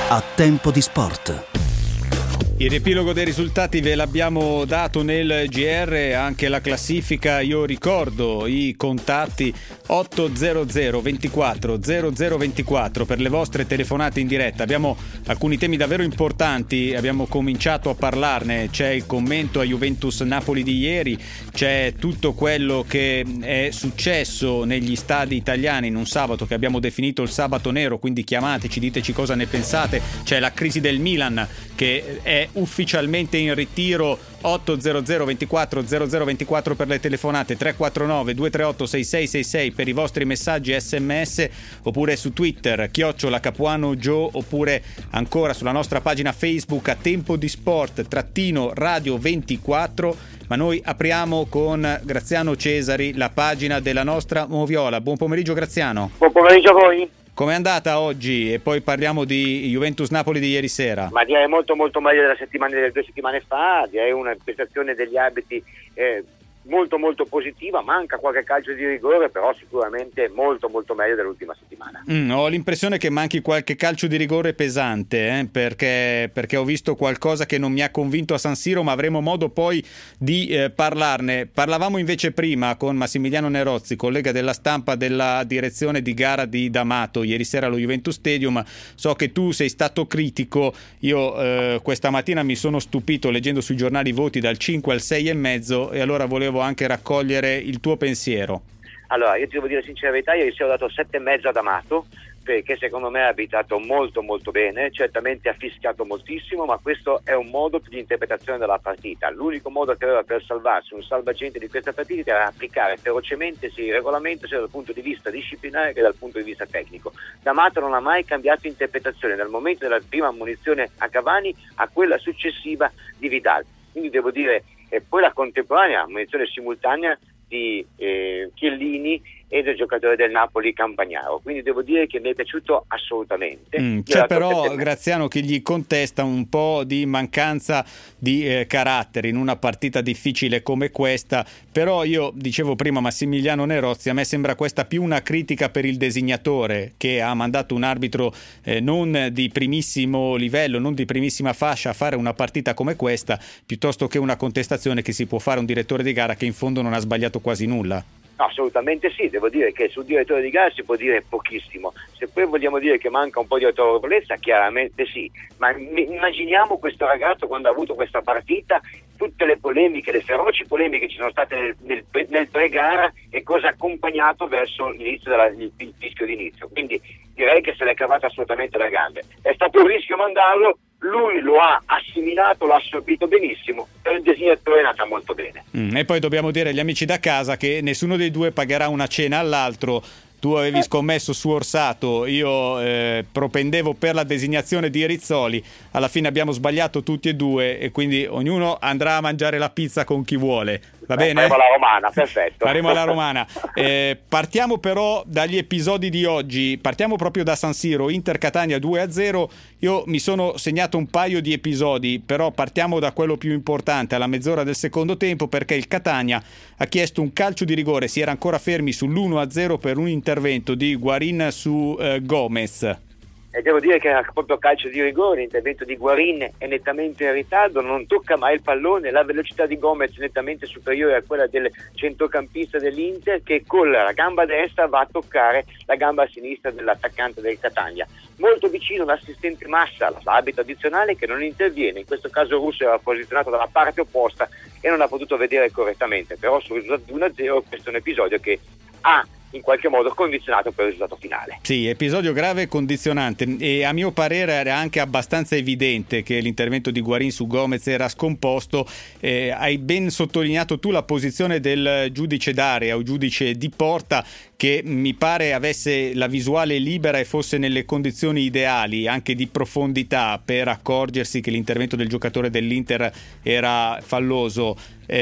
a Tempo di Sport. Il riepilogo dei risultati ve l'abbiamo dato nel GR, anche la classifica. Io ricordo i contatti: 800 24 0024 per le vostre telefonate in diretta. Abbiamo alcuni temi davvero importanti, abbiamo cominciato a parlarne. C'è il commento a Juventus Napoli di ieri, c'è tutto quello che è successo negli stadi italiani in un sabato che abbiamo definito il sabato nero, quindi chiamateci, diteci cosa ne pensate. C'è la crisi del Milan che è ufficialmente in ritiro. 800 24 0024 per le telefonate, 349 238 6666 per i vostri messaggi SMS, oppure su Twitter @CapuanoJoe, oppure ancora sulla nostra pagina Facebook a Tempo di Sport _radio 24. Ma noi apriamo con Graziano Cesari, la pagina della nostra Moviola. Buon pomeriggio Graziano. Buon pomeriggio a voi. Com'è andata oggi? E poi parliamo di Juventus Napoli di ieri sera. Ma direi molto meglio delle 2 settimane fa. Direi una prestazione degli arbitri molto positiva. Manca qualche calcio di rigore, però sicuramente molto meglio dell'ultima settimana. Ho l'impressione che manchi qualche calcio di rigore pesante, perché ho visto qualcosa che non mi ha convinto a San Siro, ma avremo modo poi di parlarne. Parlavamo invece prima con Massimiliano Nerozzi, collega della stampa della direzione di gara di D'Amato ieri sera allo Juventus Stadium. So che tu sei stato critico. Io questa mattina mi sono stupito leggendo sui giornali voti dal 5 al 6,5, e allora volevo anche raccogliere il tuo pensiero. Allora, io ti devo dire sincera verità, ieri sera ho dato 7,5 ad Amato, perché secondo me ha abitato molto bene, certamente ha fischiato moltissimo, ma questo è un modo di interpretazione della partita. L'unico modo che aveva per salvarsi un salvagente di questa partita era applicare ferocemente sia il regolamento, sia dal punto di vista disciplinare che dal punto di vista tecnico. D'Amato non ha mai cambiato interpretazione dal momento della prima ammonizione a Cavani a quella successiva di Vidal. Quindi devo dire, e poi la contemporanea ammonizione simultanea di Chiellini e del giocatore del Napoli Campagnaro, quindi devo dire che mi è piaciuto assolutamente. C'è però Graziano che gli contesta un po' di mancanza di carattere in una partita difficile come questa. Però io dicevo prima Massimiliano Nerozzi, a me sembra questa più una critica per il designatore, che ha mandato un arbitro non di primissimo livello, non di primissima fascia a fare una partita come questa, piuttosto che una contestazione che si può fare a un direttore di gara che in fondo non ha sbagliato quasi nulla. No, assolutamente sì, devo dire che sul direttore di gara si può dire pochissimo. Se poi vogliamo dire che manca un po' di autorevolezza, chiaramente sì, ma immaginiamo questo ragazzo quando ha avuto questa partita, tutte le polemiche, le feroci polemiche che ci sono state nel pre-gara e cosa ha accompagnato verso l'inizio il fischio d'inizio. Quindi direi che se l'è cavata assolutamente da gambe. È stato un rischio mandarlo, lui lo ha assimilato, l'ha assorbito benissimo, e il designatore è andata molto bene. E poi dobbiamo dire agli amici da casa che nessuno dei due pagherà una cena all'altro. Tu avevi scommesso su Orsato, io propendevo per la designazione di Rizzoli. Alla fine abbiamo sbagliato tutti e due, e quindi ognuno andrà a mangiare la pizza con chi vuole. Va bene? Faremo alla romana, perfetto. Faremo alla romana. Partiamo però dagli episodi di oggi. Partiamo proprio da San Siro, Inter Catania 2-0. Io mi sono segnato un paio di episodi, però partiamo da quello più importante, alla mezz'ora del secondo tempo, perché il Catania ha chiesto un calcio di rigore. Si era ancora fermi sull'1-0 per un intervento di Guarin su Gomez. E devo dire che era proprio calcio di rigore, l'intervento di Guarin è nettamente in ritardo, non tocca mai il pallone, la velocità di Gomez è nettamente superiore a quella del centrocampista dell'Inter, che con la gamba destra va a toccare la gamba sinistra dell'attaccante del Catania. Molto vicino l'assistente Massa, l'arbitro addizionale, che non interviene. In questo caso Russo era posizionato dalla parte opposta e non ha potuto vedere correttamente, però sul risultato 1-0 questo è un episodio che ha in qualche modo condizionato per il risultato finale. Sì, episodio grave e condizionante, e a mio parere era anche abbastanza evidente che l'intervento di Guarin su Gomez era scomposto. Hai ben sottolineato tu la posizione del giudice d'area o giudice di porta, che mi pare avesse la visuale libera e fosse nelle condizioni ideali anche di profondità per accorgersi che l'intervento del giocatore dell'Inter era falloso.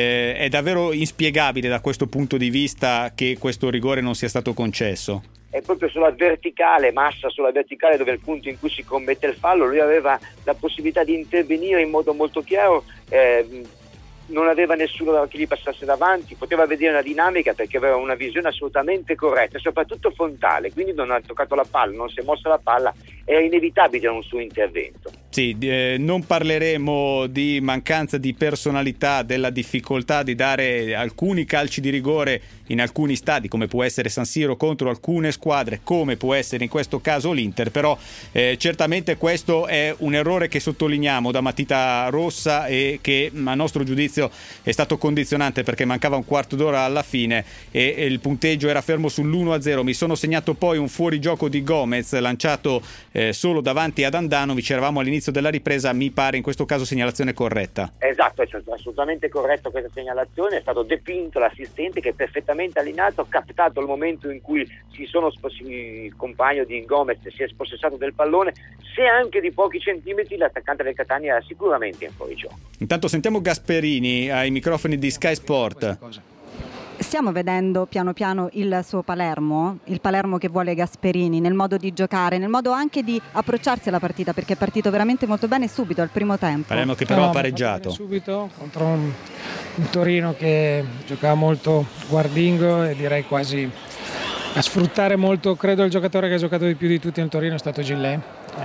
È davvero inspiegabile da questo punto di vista che questo rigore non sia stato concesso. È proprio sulla verticale, Massa sulla verticale, dove è il punto in cui si commette il fallo. Lui aveva la possibilità di intervenire in modo molto chiaro, non aveva nessuno che gli passasse davanti, poteva vedere la dinamica perché aveva una visione assolutamente corretta e soprattutto frontale, quindi non ha toccato la palla, non si è mossa la palla, era inevitabile un suo intervento. Sì, non parleremo di mancanza di personalità, della difficoltà di dare alcuni calci di rigore in alcuni stadi, come può essere San Siro, contro alcune squadre, come può essere in questo caso l'Inter, però certamente questo è un errore che sottolineiamo da matita rossa e che a nostro giudizio è stato condizionante, perché mancava un quarto d'ora alla fine e il punteggio era fermo sull'1-0. Mi sono segnato poi un fuorigioco di Gomez lanciato solo davanti ad Andanovic, eravamo all'inizio della ripresa, mi pare in questo caso segnalazione corretta. Esatto, è assolutamente corretto questa segnalazione, è stato depinto l'assistente che è perfettamente allineato, ha captato il momento in cui il compagno di Gomez si è spossessato del pallone, se anche di pochi centimetri l'attaccante del Catania era sicuramente in fuorigioco. Intanto sentiamo Gasperini ai microfoni di Sky Sport. Stiamo vedendo piano piano il suo Palermo, il Palermo che vuole Gasperini, nel modo di giocare, nel modo anche di approcciarsi alla partita, perché è partito veramente molto bene subito al primo tempo. Palermo che però ha pareggiato subito contro un Torino che giocava molto guardingo e direi quasi a sfruttare molto. Credo il giocatore che ha giocato di più di tutti nel Torino è stato Gillet,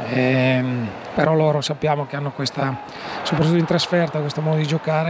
però loro sappiamo che hanno questa, soprattutto in trasferta, questo modo di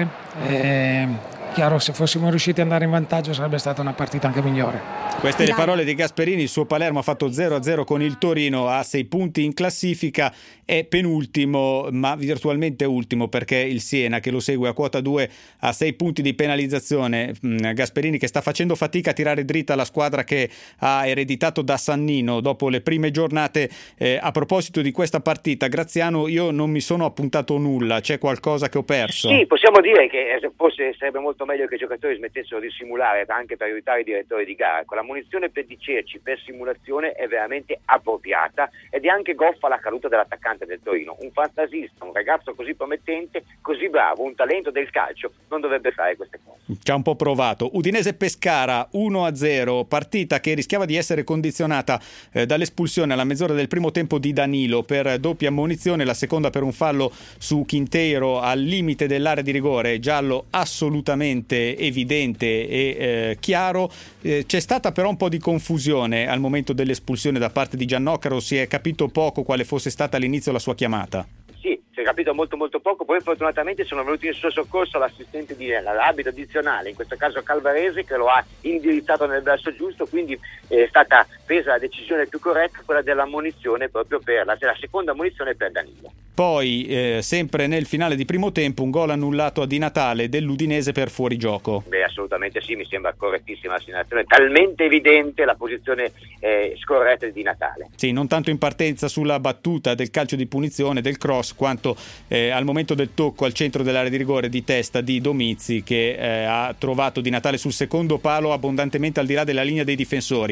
giocare. Chiaro, se fossimo riusciti ad andare in vantaggio sarebbe stata una partita anche migliore. Queste le parole di Gasperini. Il suo Palermo ha fatto 0-0 con il Torino, ha 6 punti in classifica, è penultimo ma virtualmente ultimo, perché il Siena, che lo segue a quota 2, ha 6 punti di penalizzazione. Gasperini che sta facendo fatica a tirare dritta la squadra che ha ereditato da Sannino dopo le prime giornate. A proposito di questa partita, Graziano, io non mi sono appuntato nulla, c'è qualcosa che ho perso? Sì, possiamo dire che forse sarebbe molto meglio che i giocatori smettessero di simulare, anche per aiutare i direttori di gara. Con la munizione per dicerci per simulazione è veramente appropriata ed è anche goffa la caduta dell'attaccante del Torino. Un fantasista, un ragazzo così promettente, così bravo, un talento del calcio, non dovrebbe fare queste cose. Ci ha un po' provato. Udinese-Pescara 1-0, partita che rischiava di essere condizionata dall'espulsione alla mezz'ora del primo tempo di Danilo per doppia ammonizione, la seconda per un fallo su Quintero al limite dell'area di rigore, giallo assolutamente evidente e chiaro. C'è stata però un po' di confusione al momento dell'espulsione da parte di Giannoccaro, si è capito poco quale fosse stata all'inizio la sua chiamata. Sì, si è capito molto poco, poi fortunatamente sono venuti in suo soccorso l'assistente l'arbitro addizionale, in questo caso Calvarese, che lo ha indirizzato nel verso giusto, quindi è stata presa la decisione più corretta, quella dell'ammonizione proprio per la seconda ammonizione per Danilo. Poi sempre nel finale di primo tempo un gol annullato a Di Natale dell'Udinese per fuorigioco. Beh, assolutamente sì, mi sembra correttissima la segnalazione, talmente evidente la posizione scorretta di Di Natale. Sì, non tanto in partenza sulla battuta del calcio di punizione, del cross, quanto al momento del tocco al centro dell'area di rigore di testa di Domizzi, che ha trovato Di Natale sul secondo palo abbondantemente al di là della linea dei difensori.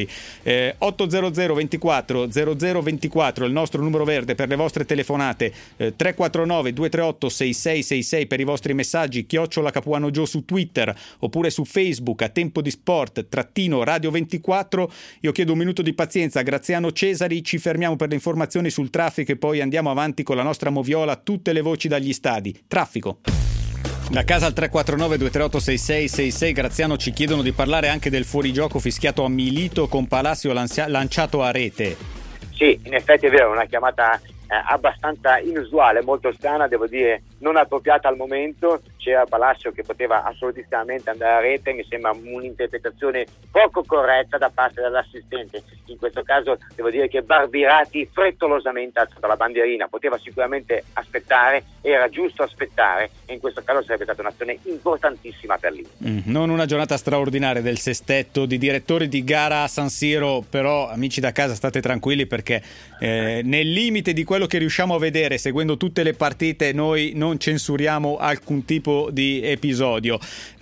800 24 00 24 il nostro numero verde per le vostre telefonate, 349 238 6666 per i vostri messaggi, @CapuanoGio su Twitter oppure su Facebook a Tempo di Sport _Radio 24. Io chiedo un minuto di pazienza a Graziano Cesari, ci fermiamo per le informazioni sul traffico e poi andiamo avanti con la nostra moviola, tutte le voci dagli stadi. Traffico. Da casa al 349 238 6666. Graziano, ci chiedono di parlare anche del fuorigioco fischiato a Milito con Palacio lanciato a rete. Sì, in effetti è vero, una chiamata abbastanza inusuale, molto strana, devo dire non appropriata al momento. C'era Palacio che poteva assolutissimamente andare a rete, mi sembra un'interpretazione poco corretta da parte dell'assistente. In questo caso devo dire che Barbirati frettolosamente ha alzato la bandierina, poteva sicuramente aspettare, era giusto aspettare e in questo caso sarebbe stata un'azione importantissima per lui. Non una giornata straordinaria del sestetto di direttori di gara a San Siro, però amici da casa state tranquilli perché nel limite di quello che riusciamo a vedere seguendo tutte le partite noi non censuriamo alcun tipo di episodio.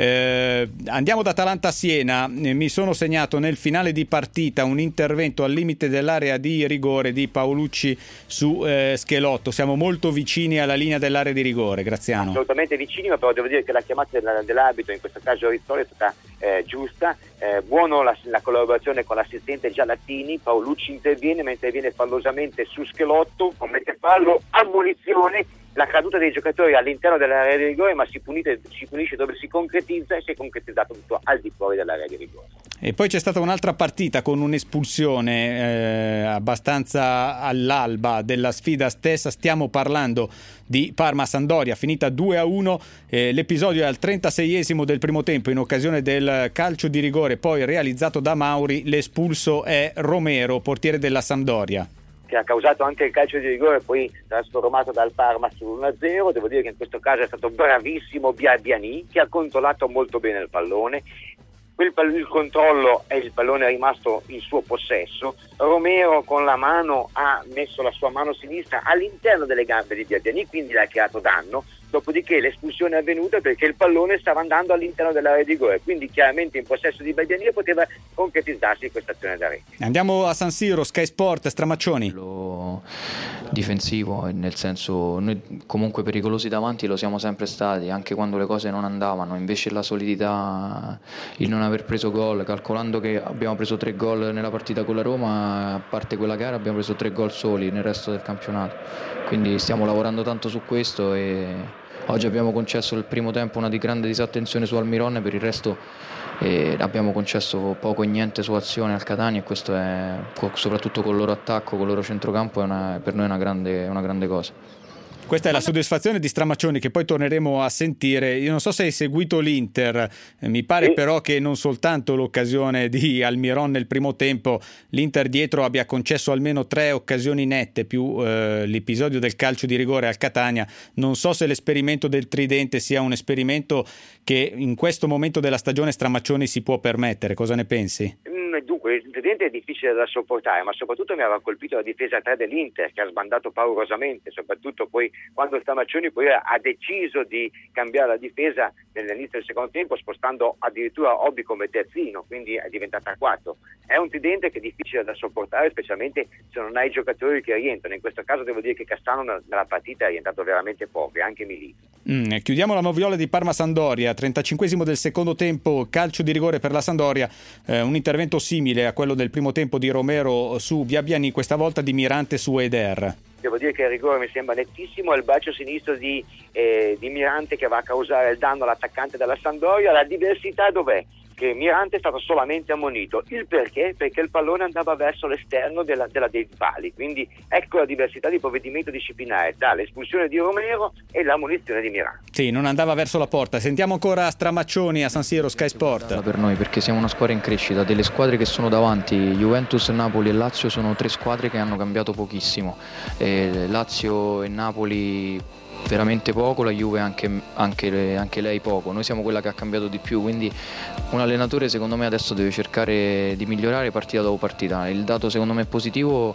Andiamo da Atalanta a Siena. Mi sono segnato nel finale di partita un intervento al limite dell'area di rigore di Paolucci su Schelotto. Siamo molto vicini alla linea dell'area di rigore, Graziano. Assolutamente vicini, ma però devo dire che la chiamata dell'arbitro, in questo caso Rizzoli, è stata giusta. Buono la collaborazione con l'assistente Giallattini. Paolucci interviene, ma interviene fallosamente su Schelotto, commette fallo, ammonizione la caduta dei giocatori all'interno dell'area di rigore, ma si punisce dove si concretizza, e si è concretizzato tutto al di fuori dell'area di rigore. E poi c'è stata un'altra partita con un'espulsione abbastanza all'alba della sfida stessa. Stiamo parlando di Parma-Sampdoria, finita 2-1. L'episodio è al 36esimo del primo tempo, in occasione del calcio di rigore poi realizzato da Mauri. L'espulso è Romero, portiere della Sampdoria, che ha causato anche il calcio di rigore poi trasformato dal Parma sull'1-0. Devo dire che in questo caso è stato bravissimo Biabiani, che ha controllato molto bene il pallone. Il controllo e il pallone è rimasto in suo possesso. Romero con la mano ha messo la sua mano sinistra all'interno delle gambe di Biabiani, quindi le ha creato danno. Dopodiché l'espulsione è avvenuta perché il pallone stava andando all'interno dell'area di rigore, quindi chiaramente in possesso di Biabiani, e poteva concretizzarsi questa azione da rete. Andiamo a San Siro, Sky Sport, Stramaccioni. Difensivo, nel senso, noi comunque pericolosi davanti lo siamo sempre stati, anche quando le cose non andavano. Invece la solidità, il non aver preso gol, calcolando che abbiamo preso 3 gol nella partita con la Roma, a parte quella gara abbiamo preso 3 gol soli nel resto del campionato, quindi stiamo lavorando tanto su questo, e oggi abbiamo concesso il primo tempo una di grande disattenzione su Almiron, per il resto abbiamo concesso poco e niente su azione al Catania, e questo è, soprattutto con il loro attacco, con il loro centrocampo, per noi è una grande cosa. Questa è la soddisfazione di Stramaccioni, che poi torneremo a sentire. Io non so se hai seguito l'Inter, mi pare però che non soltanto l'occasione di Almiron nel primo tempo, l'Inter dietro abbia concesso almeno 3 occasioni nette, più l'episodio del calcio di rigore al Catania. Non so se l'esperimento del tridente sia un esperimento che in questo momento della stagione Stramaccioni si può permettere. Cosa ne pensi? Dunque, il tridente è difficile da sopportare, ma soprattutto mi aveva colpito la difesa 3 dell'Inter, che ha sbandato paurosamente, soprattutto poi quando Stramaccioni poi ha deciso di cambiare la difesa nell'inizio del secondo tempo, spostando addirittura Obi come terzino, quindi è diventata 4. È un tridente che è difficile da sopportare, specialmente se non hai giocatori che rientrano. In questo caso devo dire che Cassano nella partita è rientrato veramente poco, e anche Milito. Chiudiamo la moviola di Parma-Sampdoria, 35esimo del secondo tempo, calcio di rigore per la Sampdoria, un intervento simile a quello del primo tempo di Romero su Biabiani, questa volta di Mirante su Eder. Devo dire che il rigore mi sembra nettissimo, è il braccio sinistro di Mirante che va a causare il danno all'attaccante della Sampdoria. La diversità dov'è? Che Mirante è stato solamente ammonito. Il perché? Perché il pallone andava verso l'esterno dei pali, quindi ecco la diversità di provvedimento disciplinare tra l'espulsione di Romero e l'ammonizione di Mirante. Sì, non andava verso la porta. Sentiamo ancora Stramaccioni a San Siro, Sky Sport. Per noi, perché siamo una squadra in crescita, delle squadre che sono davanti, Juventus, Napoli e Lazio, sono 3 squadre che hanno cambiato pochissimo. Lazio e Napoli veramente poco, la Juve anche lei poco. Noi siamo quella che ha cambiato di più, quindi un allenatore secondo me adesso deve cercare di migliorare partita dopo partita. Il dato secondo me positivo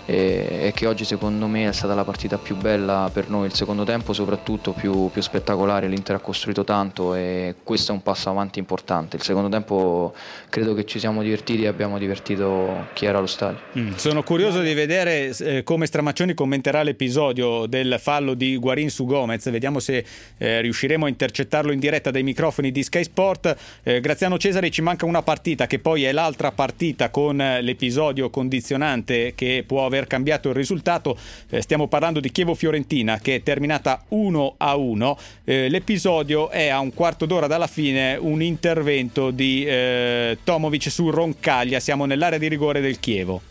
è che oggi secondo me è stata la partita più bella per noi, il secondo tempo soprattutto più spettacolare. L'Inter ha costruito tanto e questo è un passo avanti importante. Il secondo tempo credo che ci siamo divertiti e abbiamo divertito chi era allo stadio. Sono curioso di vedere come Stramaccioni commenterà l'episodio del fallo di Guarin su Gomez. Vediamo se riusciremo a intercettarlo in diretta dai microfoni di Sky Sport. Graziano Cesare, ci manca una partita che poi è l'altra partita con l'episodio condizionante che può aver cambiato il risultato. Stiamo parlando di Chievo-Fiorentina, che è terminata 1-1. L'episodio è a un quarto d'ora dalla fine, un intervento di Tomovic su Roncaglia. Siamo nell'area di rigore del Chievo.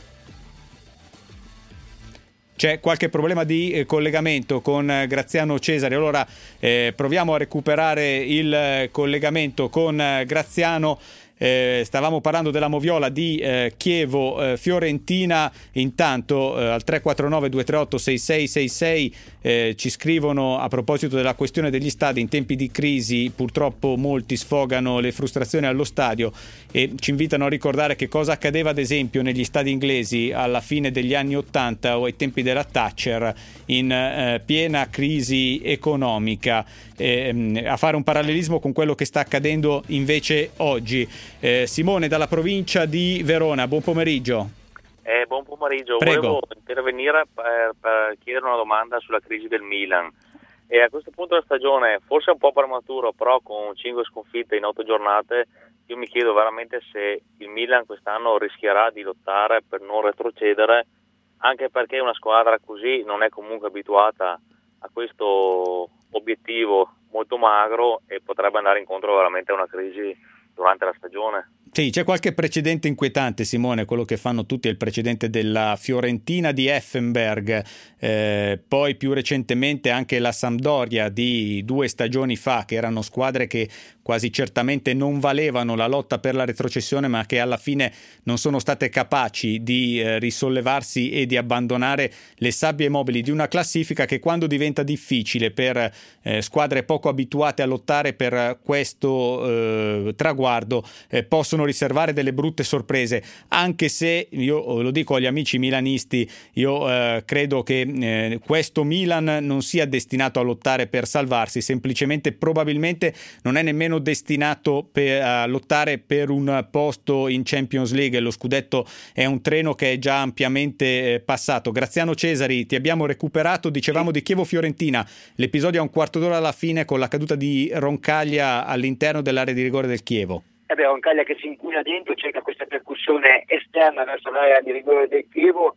C'è qualche problema di collegamento con Graziano Cesare, allora proviamo a recuperare il collegamento con Graziano. Stavamo parlando della moviola di Chievo Fiorentina. Intanto al 349 238 6666 ci scrivono a proposito della questione degli stadi. In tempi di crisi purtroppo molti sfogano le frustrazioni allo stadio e ci invitano a ricordare che cosa accadeva ad esempio negli stadi inglesi alla fine degli anni 80 o ai tempi della Thatcher, in piena crisi economica, a fare un parallelismo con quello che sta accadendo invece oggi. Simone dalla provincia di Verona, buon pomeriggio. Buon pomeriggio. Prego. Volevo intervenire per chiedere una domanda sulla crisi del Milan. E a questo punto della stagione, forse un po' prematuro, però con 5 sconfitte in 8 giornate, io mi chiedo veramente se il Milan quest'anno rischierà di lottare per non retrocedere, anche perché una squadra così non è comunque abituata a questo obiettivo molto magro e potrebbe andare incontro veramente a una crisi durante la stagione. Sì, c'è qualche precedente inquietante, Simone, quello che fanno tutti è il precedente della Fiorentina di Effenberg, poi più recentemente anche la Sampdoria di 2 stagioni fa, che erano squadre che quasi certamente non valevano la lotta per la retrocessione, ma che alla fine non sono state capaci di risollevarsi e di abbandonare le sabbie mobili di una classifica che, quando diventa difficile per squadre poco abituate a lottare per questo traguardo, possono riservare delle brutte sorprese, anche se io lo dico agli amici milanisti, io credo che questo Milan non sia destinato a lottare per salvarsi, semplicemente probabilmente non è nemmeno destinato a lottare per un posto in Champions League. Lo scudetto è un treno che è già ampiamente passato. Graziano Cesari, ti abbiamo recuperato, dicevamo di Chievo-Fiorentina, l'episodio a un quarto d'ora alla fine con la caduta di Roncaglia all'interno dell'area di rigore del Chievo. Roncaglia che si inquina dentro, cerca questa percussione esterna verso l'area di rigore del Chievo,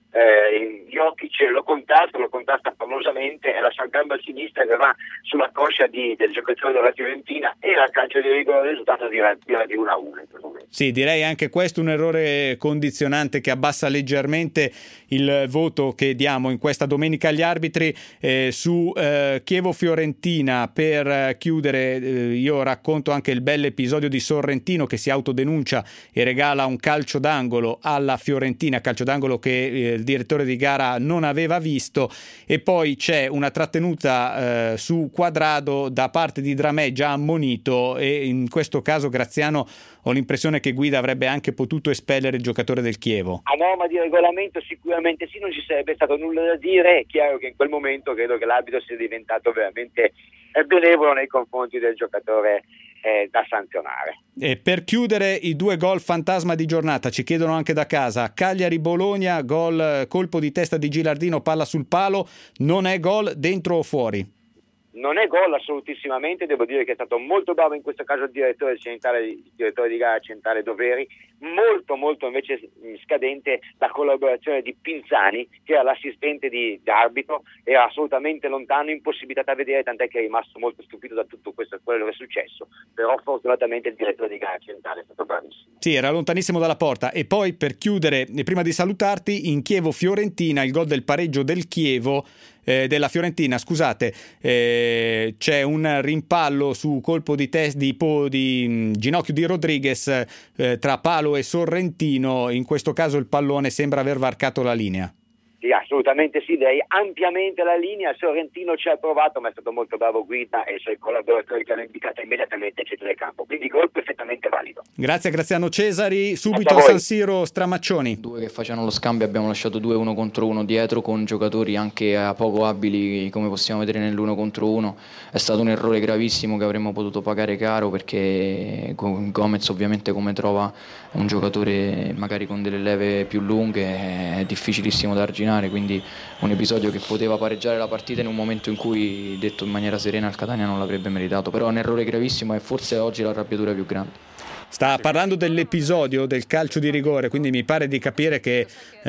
Jokic lo contasta famosamente e lascia il gamba a sinistra che va sulla coscia del giocatore della Fiorentina e al calcio di rigore il risultato dirà di 1-1. Sì, direi anche questo un errore condizionante che abbassa leggermente il voto che diamo in questa domenica agli arbitri. Su Chievo-Fiorentina, per chiudere, io racconto anche il bel episodio di Sorrentino che si autodenuncia e regala un calcio d'angolo alla Fiorentina, calcio d'angolo che il direttore di gara non aveva visto, e poi c'è una trattenuta su Quadrado da parte di Dramè, già ammonito, e in questo caso, Graziano, ho l'impressione che Guida avrebbe anche potuto espellere il giocatore del Chievo. A norma di regolamento sicuramente sì, non ci sarebbe stato nulla da dire. È chiaro che in quel momento credo che l'arbitro sia diventato veramente benevolo nei confronti del giocatore da sanzionare. E per chiudere, i 2 gol fantasma di giornata, ci chiedono anche da casa. Cagliari-Bologna, gol, colpo di testa di Gilardino, palla sul palo, non è gol, dentro o fuori? Non è gol assolutissimamente, devo dire che è stato molto bravo in questo caso il direttore di gara centrale Doveri, molto invece scadente la collaborazione di Pinzani, che era l'assistente di arbitro, era assolutamente lontano, impossibilitato a vedere, tant'è che è rimasto molto stupito da tutto questo, quello che è successo, però fortunatamente il direttore di gara centrale è stato bravissimo. Sì, era lontanissimo dalla porta. E poi, per chiudere, prima di salutarti, in Chievo-Fiorentina, il gol del pareggio del Chievo, della Fiorentina, scusate, c'è un rimpallo su colpo di di ginocchio di Rodriguez tra palo e Sorrentino. In questo caso il pallone sembra aver varcato la linea. Sì, assolutamente sì, direi ampiamente la linea. Sorrentino ci ha provato, ma è stato molto bravo Guida e i suoi collaboratori che hanno indicato immediatamente il centro del campo, quindi gol perfettamente valido. Grazie a Graziano Cesari. Subito a San Siro, Stramaccioni. 2 che facevano lo scambio, abbiamo lasciato 2 1 contro 1 dietro, con giocatori anche poco abili, come possiamo vedere nell'1 contro 1. È stato un errore gravissimo che avremmo potuto pagare caro, perché Gomez ovviamente, come trova un giocatore magari con delle leve più lunghe, è difficilissimo da arginare, quindi un episodio che poteva pareggiare la partita in un momento in cui, detto in maniera serena, il Catania non l'avrebbe meritato, però è un errore gravissimo e forse oggi la l'arrabbiatura più grande. Sta parlando dell'episodio del calcio di rigore, quindi mi pare di capire che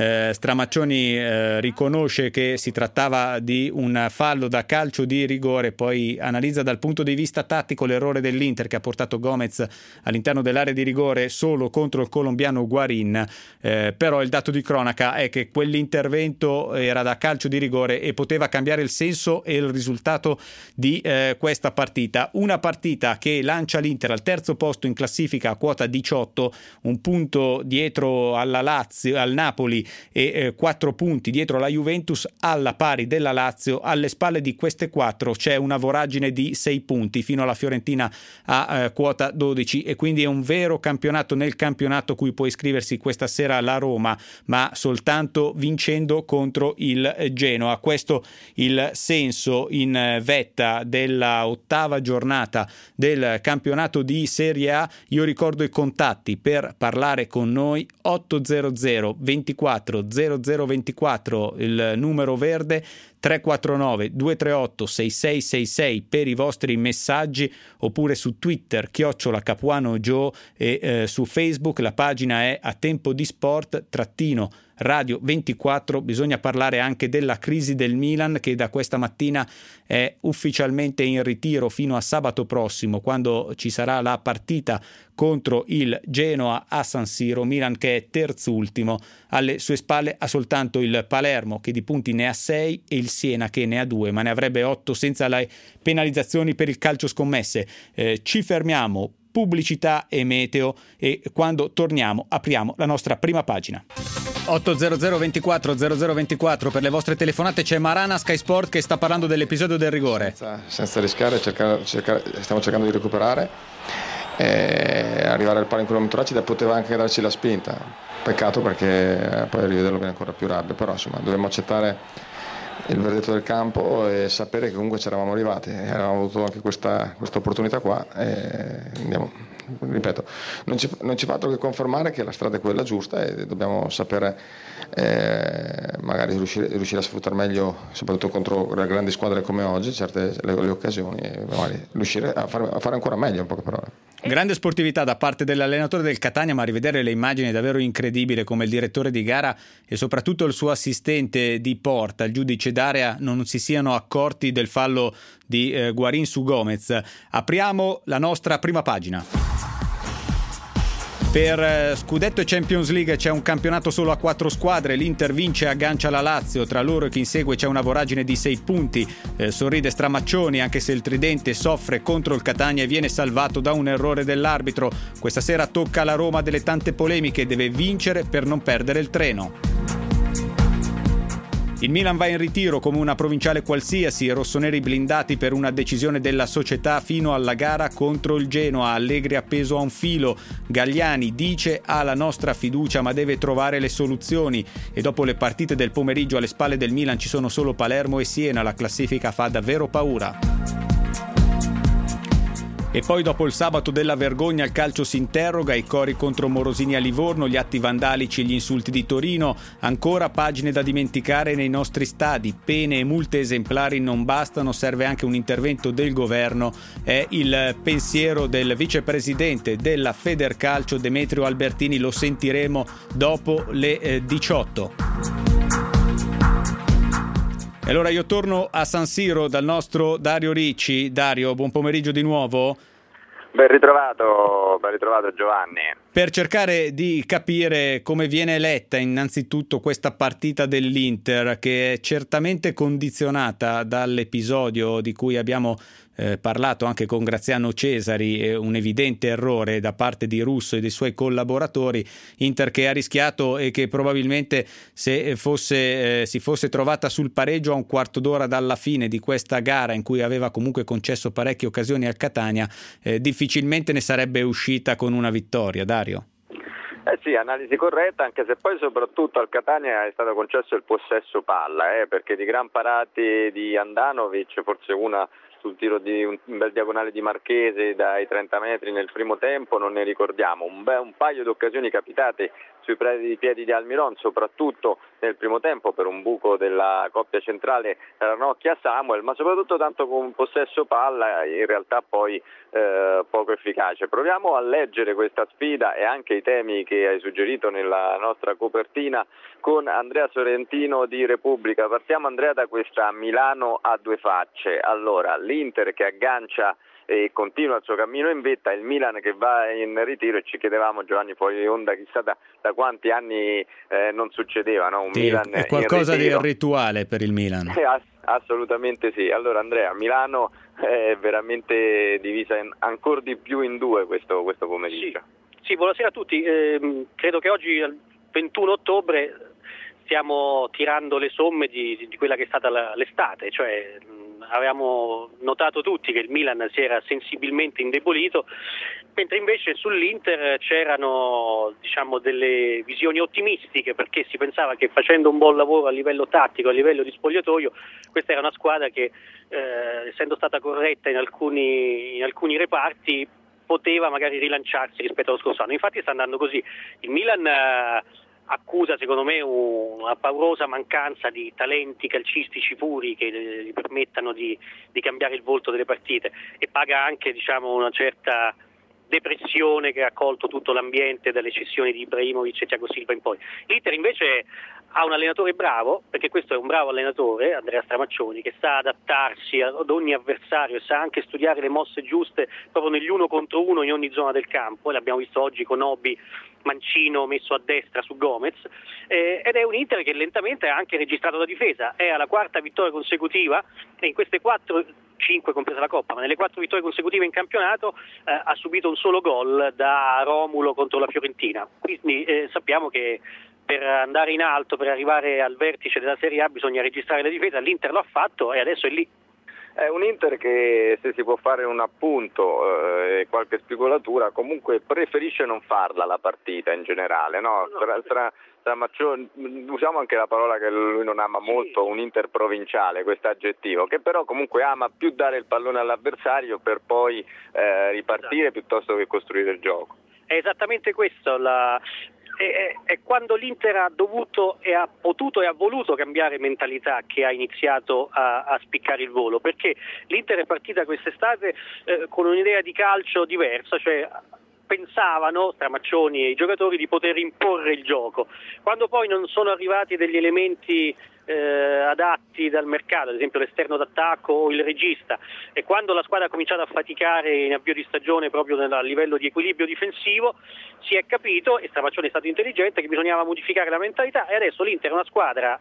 Stramaccioni riconosce che si trattava di un fallo da calcio di rigore, poi analizza dal punto di vista tattico l'errore dell'Inter che ha portato Gomez all'interno dell'area di rigore solo contro il colombiano Guarin, però il dato di cronaca è che quell'intervento era da calcio di rigore e poteva cambiare il senso e il risultato di questa partita. Una partita che lancia l'Inter al terzo posto in classifica, quota 18, un punto dietro alla Lazio, al Napoli, e 4 punti dietro la Juventus, alla pari della Lazio. Alle spalle di queste 4 c'è una voragine di 6 punti fino alla Fiorentina a quota 12, e quindi è un vero campionato nel campionato cui può iscriversi questa sera la Roma, ma soltanto vincendo contro il Genoa. Questo il senso in vetta della 8ª giornata del campionato di Serie A. Io ricordo i contatti per parlare con noi: 800 24 0024 il numero verde, 349 238 6666 per i vostri messaggi, oppure su Twitter @CapuanoJoe e su Facebook la pagina è A Tempo di Sport Radio 24. Bisogna parlare anche della crisi del Milan, che da questa mattina è ufficialmente in ritiro fino a sabato prossimo, quando ci sarà la partita contro il Genoa a San Siro. Milan che è terzultimo, alle sue spalle ha soltanto il Palermo che di punti ne ha 6 e il Siena che ne ha 2, ma ne avrebbe 8 senza le penalizzazioni per il calcio scommesse. Ci fermiamo, pubblicità e meteo, e quando torniamo apriamo la nostra prima pagina. 800 24 0024 per le vostre telefonate. C'è Marana Sky Sport che sta parlando dell'episodio del rigore. Senza rischiare, stiamo cercando di recuperare, arrivare al palo in quel momento là poteva anche darci la spinta. Peccato, perché poi a rivederlo viene ancora più rabbia, però insomma dobbiamo accettare il verdetto del campo e sapere che comunque ci eravamo arrivati, avevamo avuto anche questa opportunità qua e andiamo. Ripeto, non ci fa altro che confermare che la strada è quella giusta e dobbiamo sapere magari riuscire a sfruttare meglio, soprattutto contro grandi squadre come oggi, certe le occasioni, e magari riuscire a fare ancora meglio, in poche parole. Grande sportività da parte dell'allenatore del Catania, ma rivedere le immagini è davvero incredibile, come il direttore di gara e soprattutto il suo assistente di porta, il giudice d'area, non si siano accorti del fallo di Guarín su Gomez. Apriamo la nostra prima pagina. Per Scudetto e Champions League c'è un campionato solo a 4 squadre, l'Inter vince e aggancia la Lazio, tra loro e chi insegue c'è una voragine di 6 punti, sorride Stramaccioni anche se il tridente soffre contro il Catania e viene salvato da un errore dell'arbitro. Questa sera tocca alla Roma delle tante polemiche, deve vincere per non perdere il treno. Il Milan va in ritiro come una provinciale qualsiasi, rossoneri blindati per una decisione della società fino alla gara contro il Genoa. Allegri appeso a un filo, Galliani dice ha la nostra fiducia ma deve trovare le soluzioni, e dopo le partite del pomeriggio alle spalle del Milan ci sono solo Palermo e Siena, la classifica fa davvero paura. E poi dopo il sabato della vergogna il calcio si interroga, i cori contro Morosini a Livorno, gli atti vandalici e gli insulti di Torino, ancora pagine da dimenticare nei nostri stadi, pene e multe esemplari non bastano, serve anche un intervento del governo, è il pensiero del vicepresidente della Federcalcio Demetrio Albertini, lo sentiremo dopo le 18. E allora io torno a San Siro dal nostro Dario Ricci. Dario, buon pomeriggio di nuovo. Ben ritrovato Giovanni. Per cercare di capire come viene letta innanzitutto questa partita dell'Inter, che è certamente condizionata dall'episodio di cui abbiamo parlato anche con Graziano Cesari, un evidente errore da parte di Russo e dei suoi collaboratori. Inter che ha rischiato e che probabilmente se si fosse trovata sul pareggio a un quarto d'ora dalla fine di questa gara, in cui aveva comunque concesso parecchie occasioni al Catania, difficilmente ne sarebbe uscita con una vittoria. Dario? Sì, analisi corretta, anche se poi soprattutto al Catania è stato concesso il possesso palla, perché di gran parate di Andanovic, forse una sul tiro di un bel diagonale di Marchese dai 30 metri nel primo tempo, non ne ricordiamo. Un paio di occasioni capitate sui piedi di Almiron, soprattutto nel primo tempo per un buco della coppia centrale Ranocchia-Samuel, ma soprattutto tanto con possesso palla in realtà poi poco efficace. Proviamo a leggere questa sfida e anche i temi che hai suggerito nella nostra copertina con Andrea Sorrentino di Repubblica. Partiamo, Andrea, da questa Milano a due facce. Allora, l'Inter che aggancia e continua il suo cammino in vetta, il Milan che va in ritiro, e ci chiedevamo, Giovanni, fuori di onda, chissà da quanti anni non succedeva, no? Milan è qualcosa di rituale per il Milan. Assolutamente sì. Allora, Andrea, Milano è veramente divisa ancora di più in due questo pomeriggio. Sì, buonasera a tutti. Credo che oggi, il 21 ottobre, stiamo tirando le somme di quella che è stata l'estate, cioè avevamo notato tutti che il Milan si era sensibilmente indebolito, mentre invece sull'Inter c'erano, diciamo, delle visioni ottimistiche, perché si pensava che facendo un buon lavoro a livello tattico, a livello di spogliatoio, questa era una squadra che essendo stata corretta in alcuni reparti poteva magari rilanciarsi rispetto allo scorso anno. Infatti sta andando così. Il Milan accusa secondo me una paurosa mancanza di talenti calcistici puri che gli permettano di cambiare il volto delle partite, e paga anche una certa depressione che ha colto tutto l'ambiente dalle cessioni di Ibrahimovic e Thiago Silva in poi. L'Inter invece ha un allenatore bravo, perché questo è un bravo allenatore, Andrea Stramaccioni, che sa adattarsi ad ogni avversario e sa anche studiare le mosse giuste proprio negli uno contro uno in ogni zona del campo, e l'abbiamo visto oggi con Obi, Mancino messo a destra su Gomez, ed è un Inter che lentamente ha anche registrato la difesa, è alla 4ª vittoria consecutiva, e in queste 5 compresa la Coppa, ma nelle 4 vittorie consecutive in campionato ha subito un solo gol da Romulo contro la Fiorentina, quindi sappiamo che per andare in alto, per arrivare al vertice della Serie A bisogna registrare la difesa, l'Inter lo ha fatto e adesso è lì. È un Inter che, se si può fare un appunto e qualche spigolatura, comunque preferisce non farla la partita in generale, no? Stramaccioni, usiamo anche la parola che lui non ama molto, un Inter provinciale, questo aggettivo, che però comunque ama più dare il pallone all'avversario per poi ripartire piuttosto che costruire il gioco. È esattamente questo, è quando l'Inter ha dovuto e ha potuto e ha voluto cambiare mentalità che ha iniziato a spiccare il volo, perché l'Inter è partita quest'estate con un'idea di calcio diversa, cioè pensavano Stramaccioni e i giocatori di poter imporre il gioco. Quando poi non sono arrivati degli elementi adatti dal mercato, ad esempio l'esterno d'attacco o il regista, e quando la squadra ha cominciato a faticare in avvio di stagione proprio a livello di equilibrio difensivo, si è capito, e Stramaccioni è stato intelligente, che bisognava modificare la mentalità, e adesso l'Inter è una squadra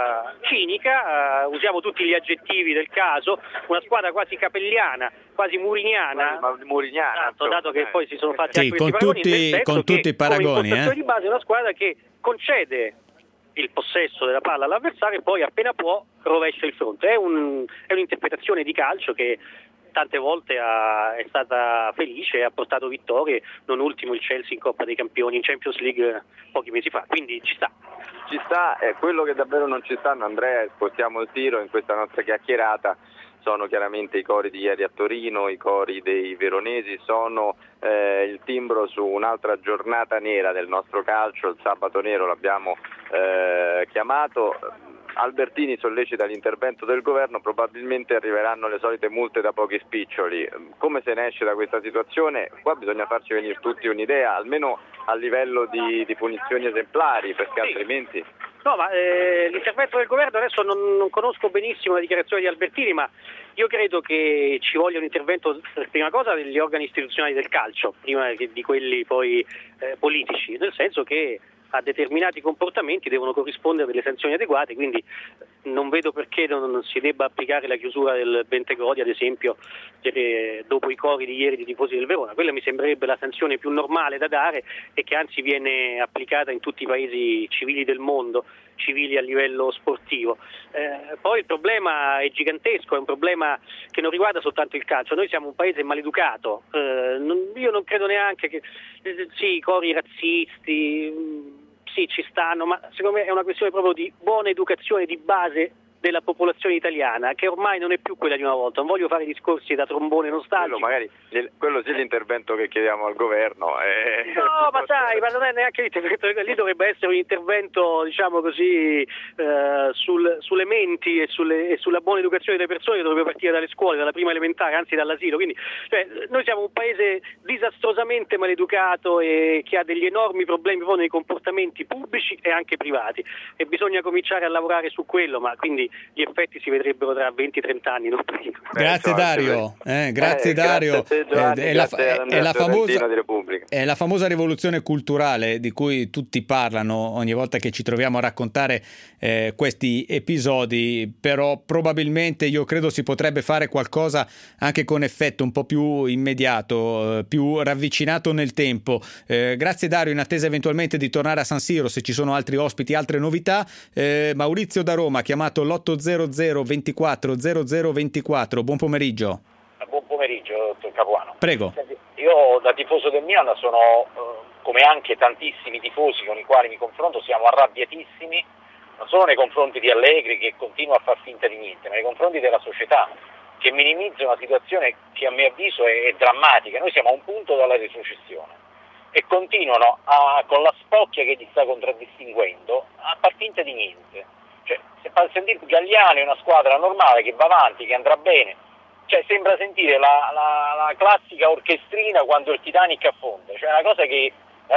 cinica, usiamo tutti gli aggettivi del caso, una squadra quasi capelliana, quasi muriniana, dato che poi si sono fatti anche questi paragoni, con tutti i paragoni, di base è una squadra che concede il possesso della palla all'avversario e poi appena può rovescia il fronte. È un'interpretazione di calcio che tante volte è stata felice e ha portato vittorie, non ultimo il Chelsea in Coppa dei Campioni, in Champions League pochi mesi fa, quindi ci sta. Quello che davvero non ci stanno, Andrea, spostiamo il tiro in questa nostra chiacchierata, sono chiaramente i cori di ieri a Torino, i cori dei veronesi, sono il timbro su un'altra giornata nera del nostro calcio, il sabato nero l'abbiamo chiamato. Albertini sollecita l'intervento del governo, probabilmente arriveranno le solite multe da pochi spiccioli. Come se ne esce da questa situazione? Qua bisogna farci venire tutti un'idea, almeno a livello di punizioni esemplari, perché altrimenti... No, ma l'intervento del governo adesso non conosco benissimo la dichiarazione di Albertini, ma io credo che ci voglia un intervento, per prima cosa, degli organi istituzionali del calcio, prima che di quelli poi politici, nel senso che a determinati comportamenti devono corrispondere delle sanzioni adeguate, quindi non vedo perché non si debba applicare la chiusura del Bentegodi, ad esempio, dopo i cori di ieri di tifosi del Verona. Quella mi sembrerebbe la sanzione più normale da dare e che anzi viene applicata in tutti i paesi civili del mondo, civili a livello sportivo. Poi il problema è gigantesco, è un problema che non riguarda soltanto il calcio. Noi siamo un paese maleducato, io non credo neanche che sì, i cori razzisti sì, ci stanno, ma secondo me è una questione proprio di buona educazione di base della popolazione italiana, che ormai non è più quella di una volta. Non voglio fare discorsi da trombone nostalgico. Quello sì, l'intervento che chiediamo al governo. No, ma sai, ma non è neanche l'intervento, lì dovrebbe essere un intervento, diciamo così, sulle menti e sulla buona educazione delle persone, che dovrebbe partire dalle scuole, dalla prima elementare, anzi dall'asilo. Quindi, noi siamo un paese disastrosamente maleducato e che ha degli enormi problemi proprio nei comportamenti pubblici e anche privati, e bisogna cominciare a lavorare su quello, ma quindi gli effetti si vedrebbero tra 20-30 anni, non prima. Grazie Dario, grazie Dario. È la famosa rivoluzione culturale di cui tutti parlano ogni volta che ci troviamo a raccontare questi episodi, però probabilmente io credo si potrebbe fare qualcosa anche con effetto un po' più immediato, più ravvicinato nel tempo. Grazie Dario, in attesa eventualmente di tornare a San Siro, se ci sono altri ospiti, altre novità. Maurizio da Roma ha chiamato l'800 24 0024. Buon pomeriggio. Buon pomeriggio, dottor Capuano. Prego. Io da tifoso del Milan sono, come anche tantissimi tifosi con i quali mi confronto, siamo arrabbiatissimi, non solo nei confronti di Allegri, che continua a far finta di niente, ma nei confronti della società, che minimizza una situazione che a mio avviso è drammatica. Noi siamo a un punto dalla retrocessione. e continuano con la spocchia che li sta contraddistinguendo a far finta di niente. Cioè, se fa sentire Galliani è una squadra normale che va avanti, che andrà bene, cioè sembra sentire la classica orchestrina quando il Titanic affonda, cioè una cosa che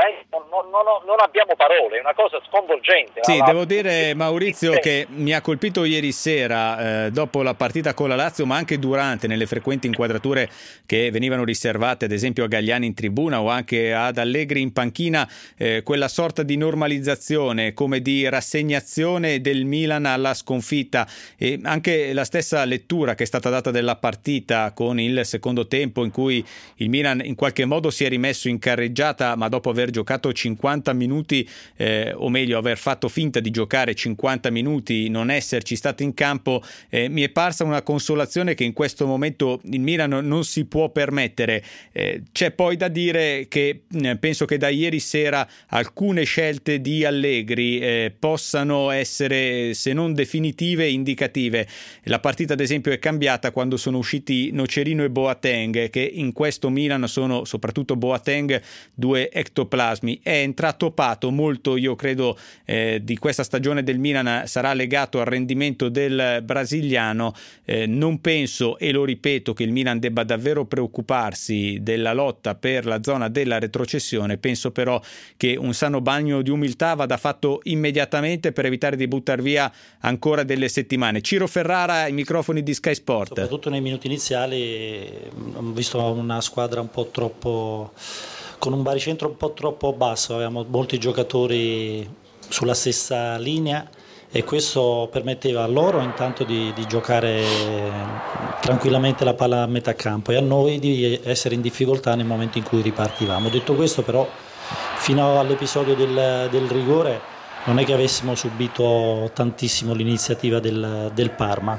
non abbiamo parole, è una cosa sconvolgente. Sì, devo dire, Maurizio, che mi ha colpito ieri sera dopo la partita con la Lazio, ma anche durante, nelle frequenti inquadrature che venivano riservate ad esempio a Galliani in tribuna o anche ad Allegri in panchina, quella sorta di normalizzazione, come di rassegnazione del Milan alla sconfitta, e anche la stessa lettura che è stata data della partita con il secondo tempo, in cui il Milan in qualche modo si è rimesso in carreggiata, ma dopo aver giocato 50 minuti, o meglio aver fatto finta di giocare 50 minuti, non esserci stato in campo, mi è parsa una consolazione che in questo momento il Milan non si può permettere. C'è poi da dire che penso che da ieri sera alcune scelte di Allegri possano essere, se non definitive, indicative. La partita ad esempio è cambiata quando sono usciti Nocerino e Boateng, che in questo Milan sono, soprattutto Boateng, due ectoplasmi. È entrato Pato, molto io credo di questa stagione del Milan sarà legato al rendimento del brasiliano. Non penso, e lo ripeto, che il Milan debba davvero preoccuparsi della lotta per la zona della retrocessione. Penso però che un sano bagno di umiltà vada fatto immediatamente per evitare di buttar via ancora delle settimane. Ciro Ferrara, ai microfoni di Sky Sport. Soprattutto nei minuti iniziali ho visto una squadra un po' troppo, con un baricentro un po' troppo basso, avevamo molti giocatori sulla stessa linea e questo permetteva a loro intanto di giocare tranquillamente la palla a metà campo e a noi di essere in difficoltà nel momento in cui ripartivamo. Detto questo però, fino all'episodio del rigore non è che avessimo subito tantissimo l'iniziativa del Parma.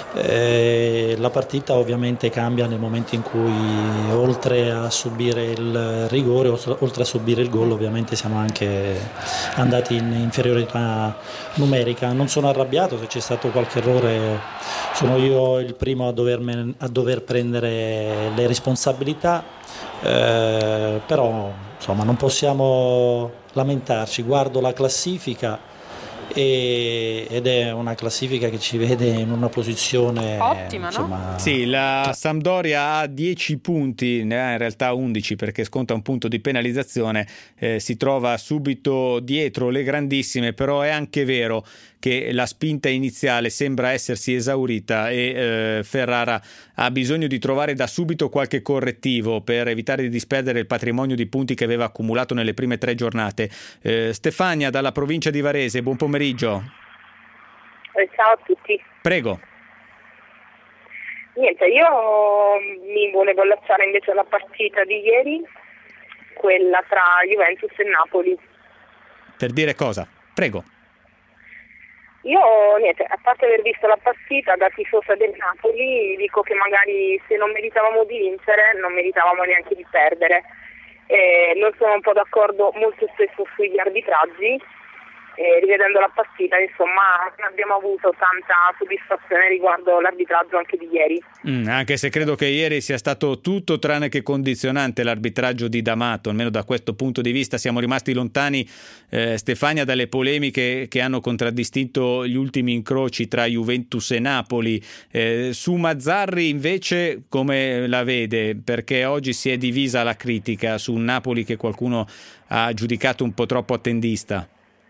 La partita ovviamente cambia nel momento in cui, oltre a subire il rigore, oltre a subire il gol, ovviamente siamo anche andati in inferiorità numerica. Non sono arrabbiato, se c'è stato qualche errore sono io il primo a dover prendere le responsabilità, però insomma non possiamo lamentarci. Guardo la classifica ed è una classifica che ci vede in una posizione ottima, insomma, no? Sì, la Sampdoria ha 10 punti, ne ha in realtà 11 perché sconta un punto di penalizzazione, si trova subito dietro le grandissime, però è anche vero che la spinta iniziale sembra essersi esaurita e Ferrara ha bisogno di trovare da subito qualche correttivo per evitare di disperdere il patrimonio di punti che aveva accumulato nelle prime 3 giornate. Stefania dalla provincia di Varese, buon pomeriggio. Ciao a tutti. Prego. Niente, io mi volevo allacciare invece alla partita di ieri, quella tra Juventus e Napoli. Per dire cosa? Prego. Io, niente, a parte aver visto la partita da tifosa del Napoli, dico che magari se non meritavamo di vincere, non meritavamo neanche di perdere. Non sono un po' d'accordo molto spesso sugli arbitraggi. Rivedendo la partita, insomma, non abbiamo avuto tanta soddisfazione riguardo l'arbitraggio anche di ieri. Anche se credo che ieri sia stato tutto tranne che condizionante l'arbitraggio di D'Amato, almeno da questo punto di vista siamo rimasti lontani, Stefania, dalle polemiche che hanno contraddistinto gli ultimi incroci tra Juventus e Napoli. Su Mazzarri invece come la vede? Perché oggi si è divisa la critica su un Napoli che qualcuno ha giudicato un po' troppo attendista.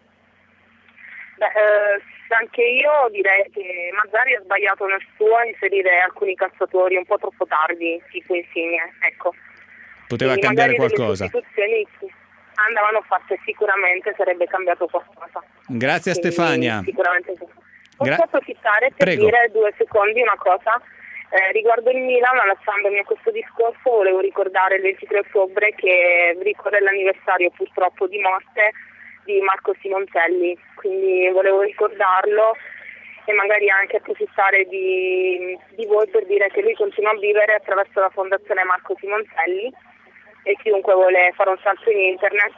Anche io direi che Mazzarri ha sbagliato nel suo a inserire alcuni calciatori un po' troppo tardi, tipo Insigne, ecco. Poteva cambiare qualcosa. Le sostituzioni andavano fatte, sicuramente sarebbe cambiato qualcosa. Grazie a Stefania. Sicuramente sì. Posso approfittare per dire 2 secondi una cosa? Riguardo il Milan, lasciandomi a questo discorso, volevo ricordare il 23 ottobre che ricorre l'anniversario purtroppo di morte di Marco Simoncelli, quindi volevo ricordarlo e magari anche approfittare di voi per dire che lui continua a vivere attraverso la fondazione Marco Simoncelli e chiunque vuole fare un salto in internet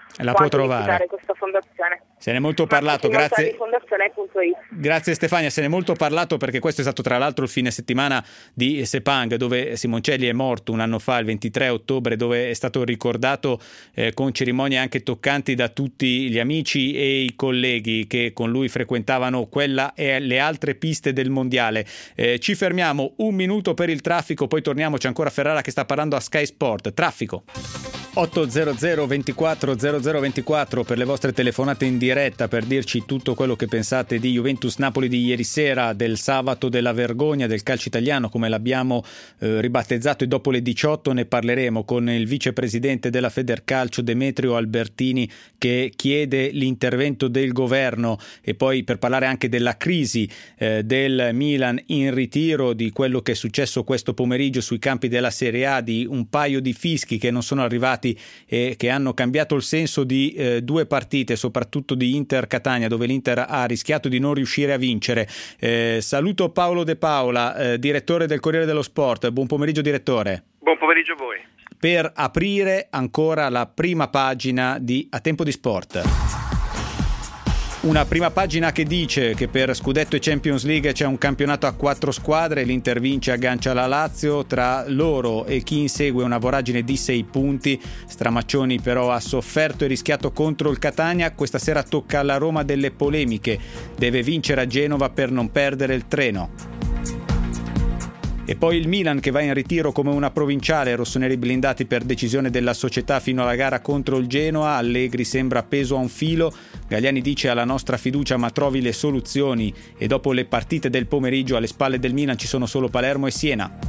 La può trovare questa fondazione. Se ne è molto parlato, grazie. Grazie Stefania, se ne è molto parlato perché questo è stato tra l'altro il fine settimana di Sepang, dove Simoncelli è morto un anno fa, il 23 ottobre, dove è stato ricordato con cerimonie anche toccanti da tutti gli amici e i colleghi che con lui frequentavano quella e le altre piste del mondiale. Ci fermiamo un minuto per il traffico, poi torniamo, c'è ancora Ferrara che sta parlando a Sky Sport. Traffico. 800 24 0024 per le vostre telefonate in diretta per dirci tutto quello che pensate di Juventus-Napoli di ieri sera, del sabato della vergogna del calcio italiano come l'abbiamo ribattezzato, e dopo le 18 ne parleremo con il vicepresidente della Federcalcio Demetrio Albertini che chiede l'intervento del governo, e poi per parlare anche della crisi del Milan in ritiro, di quello che è successo questo pomeriggio sui campi della Serie A, di un paio di fischi che non sono arrivati e che hanno cambiato il senso di due partite, soprattutto di Inter Catania, dove l'Inter ha rischiato di non riuscire a vincere. Saluto Paolo De Paola, direttore del Corriere dello Sport. Buon pomeriggio direttore. Buon pomeriggio a voi. Per aprire ancora la prima pagina di A Tempo di Sport. Una prima pagina che dice che per Scudetto e Champions League c'è un campionato a 4 squadre, l'Inter vince, aggancia la Lazio, tra loro e chi insegue una voragine di 6 punti. Stramaccioni però ha sofferto e rischiato contro il Catania, questa sera tocca alla Roma delle polemiche, deve vincere a Genova per non perdere il treno. E poi il Milan che va in ritiro come una provinciale, rossoneri blindati per decisione della società fino alla gara contro il Genoa. Allegri sembra appeso a un filo, Galliani dice alla nostra fiducia ma trovi le soluzioni, e dopo le partite del pomeriggio alle spalle del Milan ci sono solo Palermo e Siena.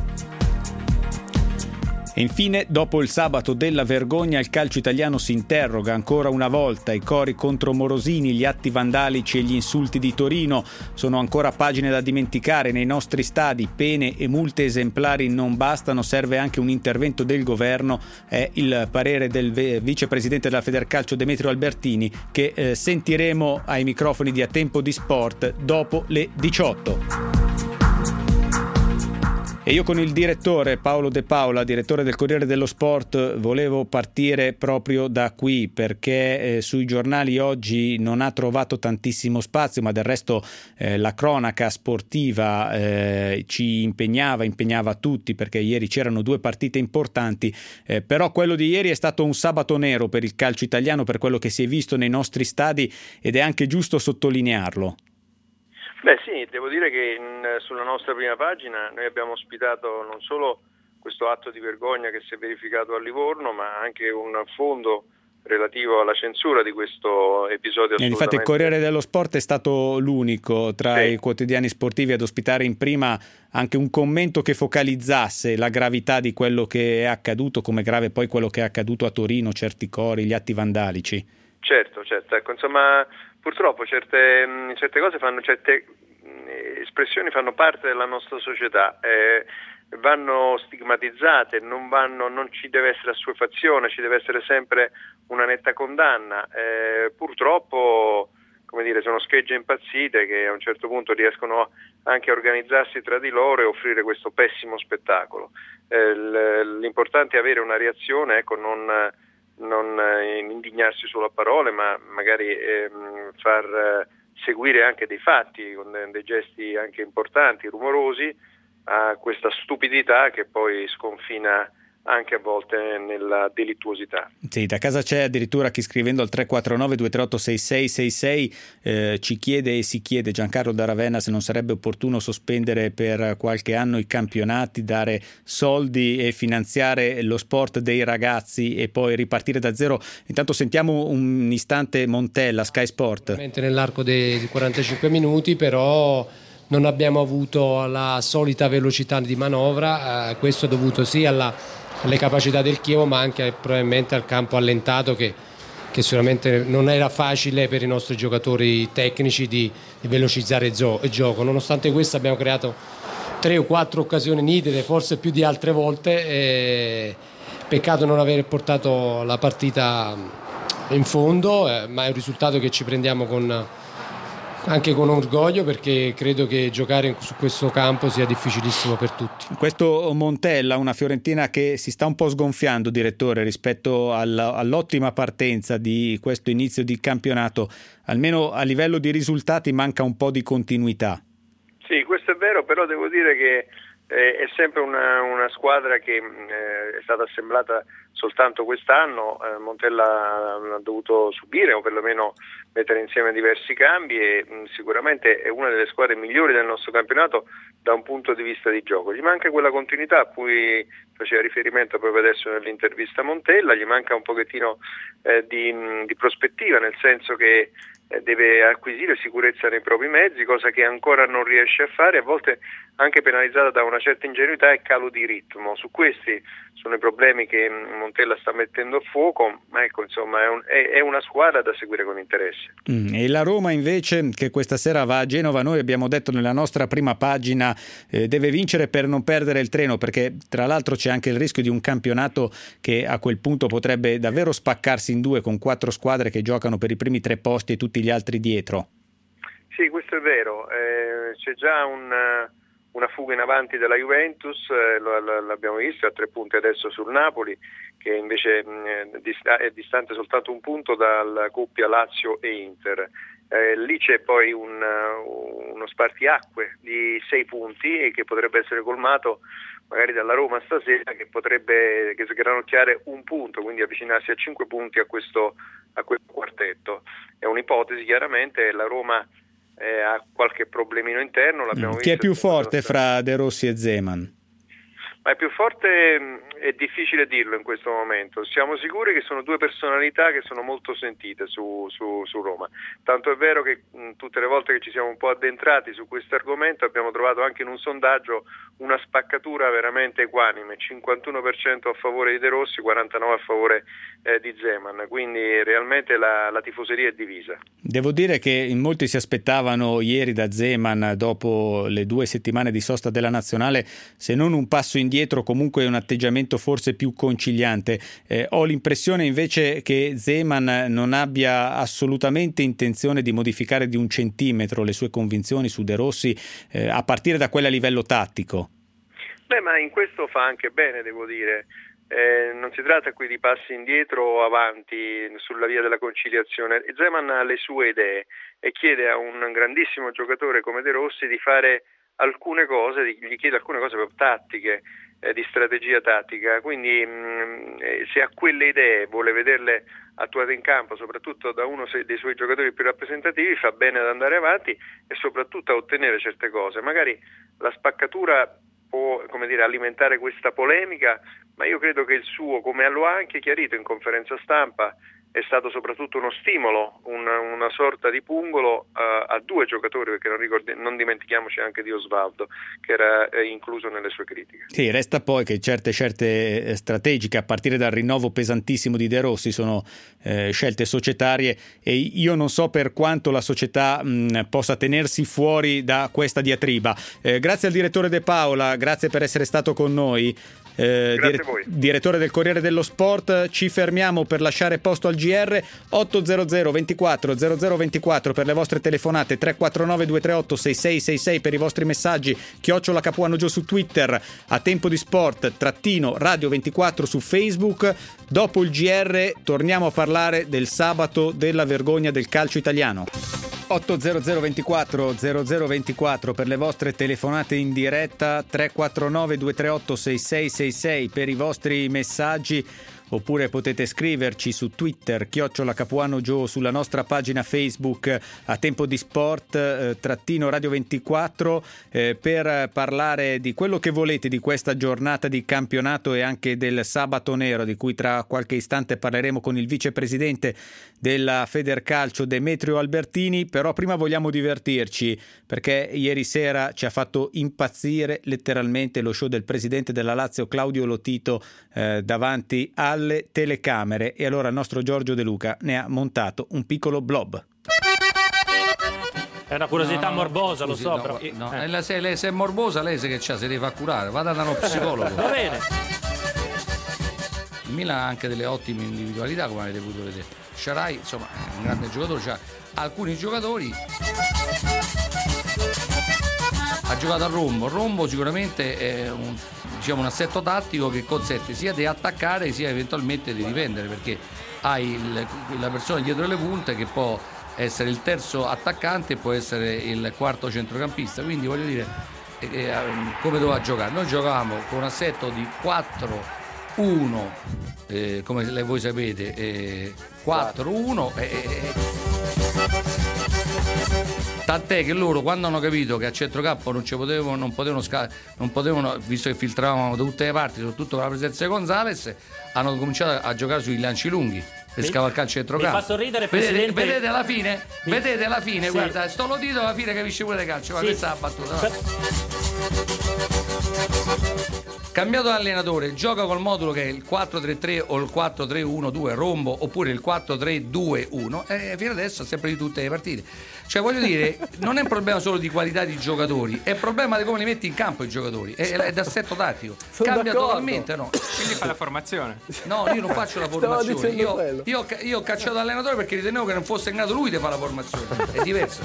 E infine, dopo il sabato della vergogna, il calcio italiano si interroga ancora una volta. I cori contro Morosini, gli atti vandalici e gli insulti di Torino sono ancora pagine da dimenticare nei nostri stadi. Pene e multe esemplari non bastano, serve anche un intervento del governo. È il parere del vicepresidente della Federcalcio Demetrio Albertini, che sentiremo ai microfoni di A Tempo di Sport dopo le 18. E io con il direttore Paolo De Paola, direttore del Corriere dello Sport, volevo partire proprio da qui, perché sui giornali oggi non ha trovato tantissimo spazio, ma del resto la cronaca sportiva ci impegnava tutti, perché ieri c'erano 2 partite importanti, però quello di ieri è stato un sabato nero per il calcio italiano, per quello che si è visto nei nostri stadi, ed è anche giusto sottolinearlo. Beh sì, devo dire che sulla nostra prima pagina noi abbiamo ospitato non solo questo atto di vergogna che si è verificato a Livorno, ma anche un fondo relativo alla censura di questo episodio. Infatti il Corriere dello Sport è stato l'unico tra i quotidiani sportivi ad ospitare in prima anche un commento che focalizzasse la gravità di quello che è accaduto, come grave poi quello che è accaduto a Torino, certi cori, gli atti vandalici. Certo, ecco, insomma, purtroppo certe cose certe espressioni fanno parte della nostra società, vanno stigmatizzate, non ci deve essere assuefazione, ci deve essere sempre una netta condanna. Purtroppo, come dire, sono schegge impazzite che a un certo punto riescono anche a organizzarsi tra di loro e offrire questo pessimo spettacolo. L'importante è avere una reazione, ecco, non indignarsi solo a parole, ma magari far seguire anche dei fatti con dei gesti anche importanti, rumorosi, a questa stupidità che poi sconfina anche a volte nella delittuosità. Sì, da casa c'è addirittura chi, scrivendo al 349 238 6666 ci chiede e si chiede, Giancarlo da Ravenna, se non sarebbe opportuno sospendere per qualche anno i campionati, dare soldi e finanziare lo sport dei ragazzi e poi ripartire da zero. Intanto sentiamo un istante Montella, Sky Sport. Nell'arco dei 45 minuti però non abbiamo avuto la solita velocità di manovra, questo è dovuto sì alle capacità del Chievo, ma anche probabilmente al campo allentato che sicuramente non era facile per i nostri giocatori tecnici di velocizzare il gioco. Nonostante questo abbiamo creato 3 o 4 occasioni nitide, forse più di altre volte, peccato non aver portato la partita in fondo, ma è un risultato che ci prendiamo con anche con orgoglio, perché credo che giocare su questo campo sia difficilissimo per tutti. Questo Montella, una Fiorentina che si sta un po' sgonfiando, direttore, rispetto all'ottima partenza di questo inizio di campionato, almeno a livello di risultati manca un po' di continuità. Sì, questo è vero, però devo dire che è sempre una squadra che è stata assemblata soltanto quest'anno. Montella ha dovuto subire o perlomeno mettere insieme diversi cambi e sicuramente è una delle squadre migliori del nostro campionato da un punto di vista di gioco. Gli manca quella continuità a cui faceva riferimento proprio adesso nell'intervista Montella, gli manca un pochettino di prospettiva, nel senso che deve acquisire sicurezza nei propri mezzi, cosa che ancora non riesce a fare, a volte anche penalizzata da una certa ingenuità e calo di ritmo. Su questi sono i problemi che Montella sta mettendo a fuoco, ma ecco, insomma, è una squadra da seguire con interesse. E la Roma invece, che questa sera va a Genova, noi abbiamo detto nella nostra prima pagina deve vincere per non perdere il treno, perché tra l'altro c'è anche il rischio di un campionato che a quel punto potrebbe davvero spaccarsi in due, con 4 squadre che giocano per i primi 3 posti e tutti gli altri dietro. Sì, questo è vero, c'è già una fuga in avanti della Juventus, l'abbiamo visto, a 3 punti adesso sul Napoli, che invece è distante soltanto un punto dalla coppia Lazio e Inter. Lì c'è poi uno spartiacque di 6 punti e che potrebbe essere colmato magari dalla Roma stasera, che potrebbe sgranocchiare un punto, quindi avvicinarsi a 5 punti a questo quartetto. È un'ipotesi, chiaramente. La Roma ha qualche problemino interno, l'abbiamo visto. Chi è più forte fra De Rossi e Zeman? Ma è più forte, è difficile dirlo in questo momento. Siamo sicuri che sono 2 personalità che sono molto sentite su Roma. Tanto è vero che tutte le volte che ci siamo un po' addentrati su questo argomento abbiamo trovato anche in un sondaggio una spaccatura veramente equanime, 51% a favore di De Rossi, 49% a favore di Zeman, quindi realmente la tifoseria è divisa. Devo dire che in molti si aspettavano ieri da Zeman, dopo le 2 settimane di sosta della nazionale, se non un passo indietro, comunque un atteggiamento forse più conciliante. Ho l'impressione invece che Zeman non abbia assolutamente intenzione di modificare di 1 centimetro le sue convinzioni su De Rossi, a partire da quelle a livello tattico. Ma in questo fa anche bene, devo dire. Non si tratta qui di passi indietro o avanti sulla via della conciliazione. Zeman ha le sue idee e chiede a un grandissimo giocatore come De Rossi di fare alcune cose, gli chiede alcune cose proprio tattiche, di strategia tattica, quindi se ha quelle idee, vuole vederle attuate in campo, soprattutto da uno dei suoi giocatori più rappresentativi, fa bene ad andare avanti e soprattutto a ottenere certe cose. Magari la spaccatura può, alimentare questa polemica, ma io credo che il suo, come lo ha anche chiarito in conferenza stampa, è stato soprattutto uno stimolo, una sorta di pungolo a 2 giocatori, perché non dimentichiamoci anche di Osvaldo, che era incluso nelle sue critiche. Sì, resta poi che certe scelte strategiche, a partire dal rinnovo pesantissimo di De Rossi, sono scelte societarie, e io non so per quanto la società possa tenersi fuori da questa diatriba. Grazie al direttore De Paola, grazie per essere stato con noi. Grazie a voi. Direttore del Corriere dello Sport. Ci fermiamo per lasciare posto al GR. 800 24 0024 per le vostre telefonate, 349 238 6666 per i vostri messaggi, @ Capuano Gio su Twitter, A Tempo di Sport _Radio 24 su Facebook. Dopo il GR torniamo a parlare del sabato della vergogna del calcio italiano. 800 24 0024 per le vostre telefonate in diretta, 349 238 6666 per i vostri messaggi, oppure potete scriverci su Twitter @ Capuano Gio, sulla nostra pagina Facebook A Tempo di Sport _Radio 24 per parlare di quello che volete di questa giornata di campionato e anche del sabato nero, di cui tra qualche istante parleremo con il vicepresidente della Federcalcio Demetrio Albertini. Però prima vogliamo divertirci, perché ieri sera ci ha fatto impazzire letteralmente lo show del presidente della Lazio Claudio Lotito davanti alle telecamere, e allora il nostro Giorgio De Luca ne ha montato un piccolo blob. È una curiosità morbosa, scusi, lo so, no, però... no. Se è morbosa, lei che c'ha, si deve far curare, vada da uno psicologo. Va bene. Il Milan ha anche delle ottime individualità, come avete potuto vedere. Sharai, insomma, è un grande giocatore, cioè, alcuni giocatori. Ha giocato a Rombo sicuramente è un assetto tattico che consente sia di attaccare sia eventualmente di difendere, perché hai la persona dietro le punte che può essere il terzo attaccante e può essere il quarto centrocampista, quindi voglio dire come doveva giocare. Noi giocavamo con un assetto di 4-1, come voi sapete, 4-1 tant'è che loro, quando hanno capito che a centrocampo non potevano, visto che filtravamo da tutte le parti, soprattutto con la presenza di Gonzales, hanno cominciato a giocare sui lanci lunghi per scavalcare il centrocampo. Mi fa sorridere, Presidente. Vedete alla fine? Vedete alla fine? Sì. Guarda, sto lo dito alla fine capisci pure le calcio, ma questa è la battuta. No? Cambiato allenatore, gioca col modulo che è il 4-3-3 o il 4-3-1-2 Rombo, oppure il 4-3-2-1, e fino adesso è sempre di tutte le partite. Cioè, voglio dire, non è un problema solo di qualità di giocatori, è un problema di come li metti in campo i giocatori, è d'assetto tattico. Cambia totalmente, no? Quindi fa la formazione. No, io non faccio la formazione. Io ho cacciato l'allenatore perché ritenevo che non fosse in grado lui di fare la formazione. È diverso.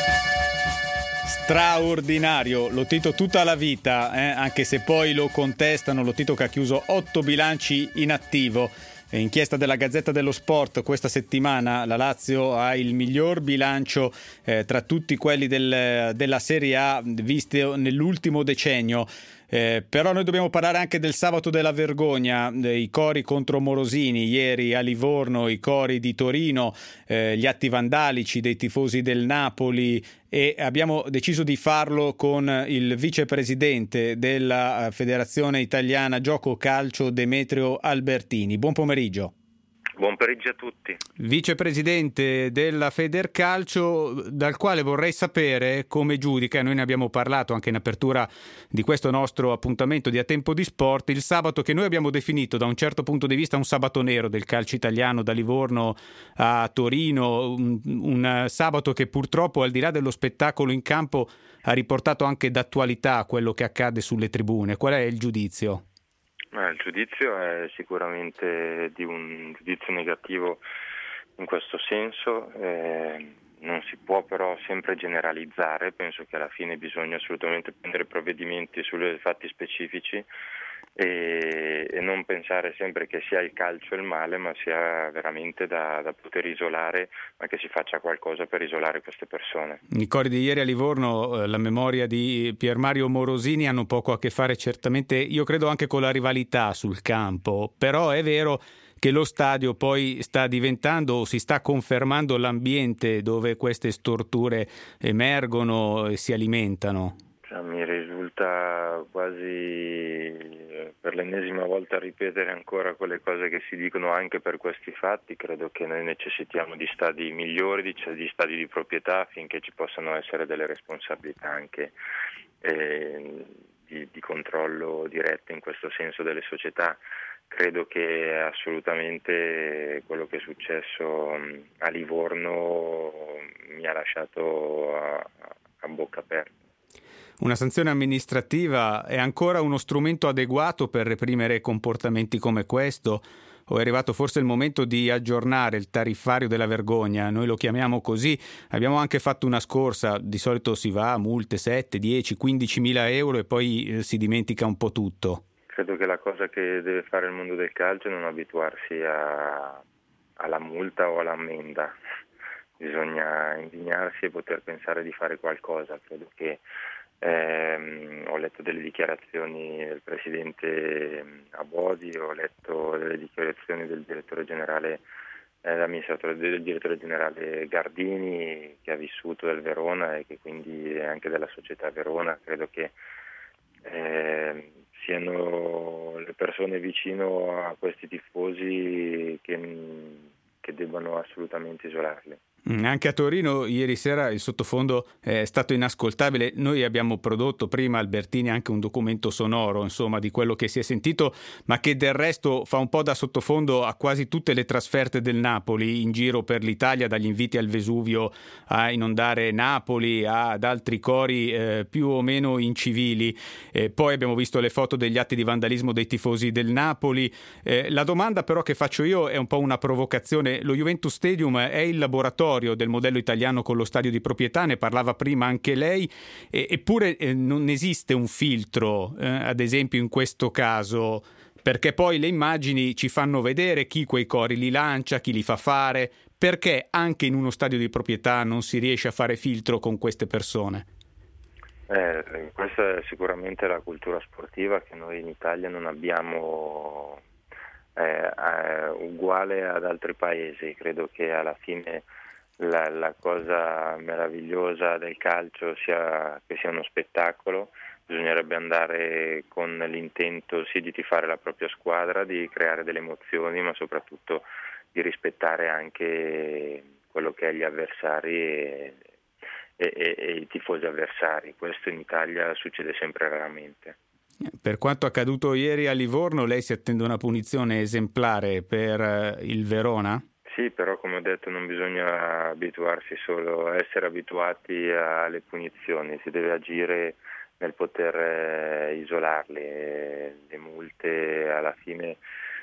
Straordinario, Lotito tutta la vita, anche se poi lo contestano. Lotito che ha chiuso 8 bilanci in attivo. Inchiesta della Gazzetta dello Sport questa settimana, la Lazio ha il miglior bilancio tra tutti quelli della Serie A visto nell'ultimo decennio. Però noi dobbiamo parlare anche del sabato della vergogna, i cori contro Morosini ieri a Livorno, i cori di Torino, gli atti vandalici dei tifosi del Napoli, e abbiamo deciso di farlo con il vicepresidente della Federazione Italiana Gioco Calcio, Demetrio Albertini. Buon pomeriggio. Buon pomeriggio a tutti. Vicepresidente della Federcalcio, dal quale vorrei sapere come giudica, noi ne abbiamo parlato anche in apertura di questo nostro appuntamento di A Tempo di Sport, il sabato che noi abbiamo definito da un certo punto di vista un sabato nero del calcio italiano, da Livorno a Torino, un sabato che purtroppo, al di là dello spettacolo in campo, ha riportato anche d'attualità quello che accade sulle tribune. Qual è il giudizio? Il giudizio è sicuramente di un giudizio negativo in questo senso, non si può però sempre generalizzare, penso che alla fine bisogna assolutamente prendere provvedimenti sui fatti specifici e non pensare sempre che sia il calcio il male, ma sia veramente da poter isolare, ma che si faccia qualcosa per isolare queste persone. I cori di ieri a Livorno, la memoria di Pier Mario Morosini, hanno poco a che fare certamente, io credo, anche con la rivalità sul campo, però è vero che lo stadio poi sta diventando o si sta confermando l'ambiente dove queste storture emergono e si alimentano. Mi risulta quasi per l'ennesima volta ripetere ancora quelle cose che si dicono anche per questi fatti. Credo che noi necessitiamo di stadi migliori, di stadi di proprietà, affinché ci possano essere delle responsabilità anche di controllo diretto in questo senso delle società. Credo che assolutamente quello che è successo a Livorno mi ha lasciato a bocca aperta. Una sanzione amministrativa è ancora uno strumento adeguato per reprimere comportamenti come questo? O è arrivato forse il momento di aggiornare il tariffario della vergogna? Noi lo chiamiamo così. Abbiamo anche fatto una scorsa, di solito si va a multe 7, 10, 15 mila euro e poi si dimentica un po' tutto. Credo che la cosa che deve fare il mondo del calcio è non abituarsi alla multa o all'ammenda. Bisogna indignarsi e poter pensare di fare qualcosa. Credo che ho letto delle dichiarazioni del presidente Abodi, ho letto delle dichiarazioni del direttore generale del direttore generale Gardini, che ha vissuto del Verona e che quindi è anche della società Verona. Credo che siano le persone vicino a questi tifosi che debbano assolutamente isolarli. Anche a Torino ieri sera il sottofondo è stato inascoltabile. Noi abbiamo prodotto prima, Albertini, anche un documento sonoro, insomma, di quello che si è sentito, ma che del resto fa un po' da sottofondo a quasi tutte le trasferte del Napoli in giro per l'Italia, dagli inviti al Vesuvio a inondare Napoli ad altri cori più o meno incivili. Poi abbiamo visto le foto degli atti di vandalismo dei tifosi del Napoli. La domanda però che faccio io è un po' una provocazione. Lo Juventus Stadium è il laboratorio del modello italiano con lo stadio di proprietà, ne parlava prima anche lei, eppure non esiste un filtro, ad esempio in questo caso, perché poi le immagini ci fanno vedere chi quei cori li lancia, chi li fa fare, perché anche in uno stadio di proprietà non si riesce a fare filtro con queste persone? Questa è sicuramente la cultura sportiva che noi in Italia non abbiamo uguale ad altri paesi. Credo che alla fine la cosa meravigliosa del calcio sia che sia uno spettacolo. Bisognerebbe andare con l'intento sì di tifare la propria squadra, di creare delle emozioni, ma soprattutto di rispettare anche quello che è gli avversari e i tifosi avversari. Questo in Italia succede sempre raramente. Per quanto accaduto ieri a Livorno, lei si attende una punizione esemplare per il Verona? Sì, però come ho detto non bisogna abituarsi solo a essere abituati alle punizioni, si deve agire nel poter isolarle. Le multe alla fine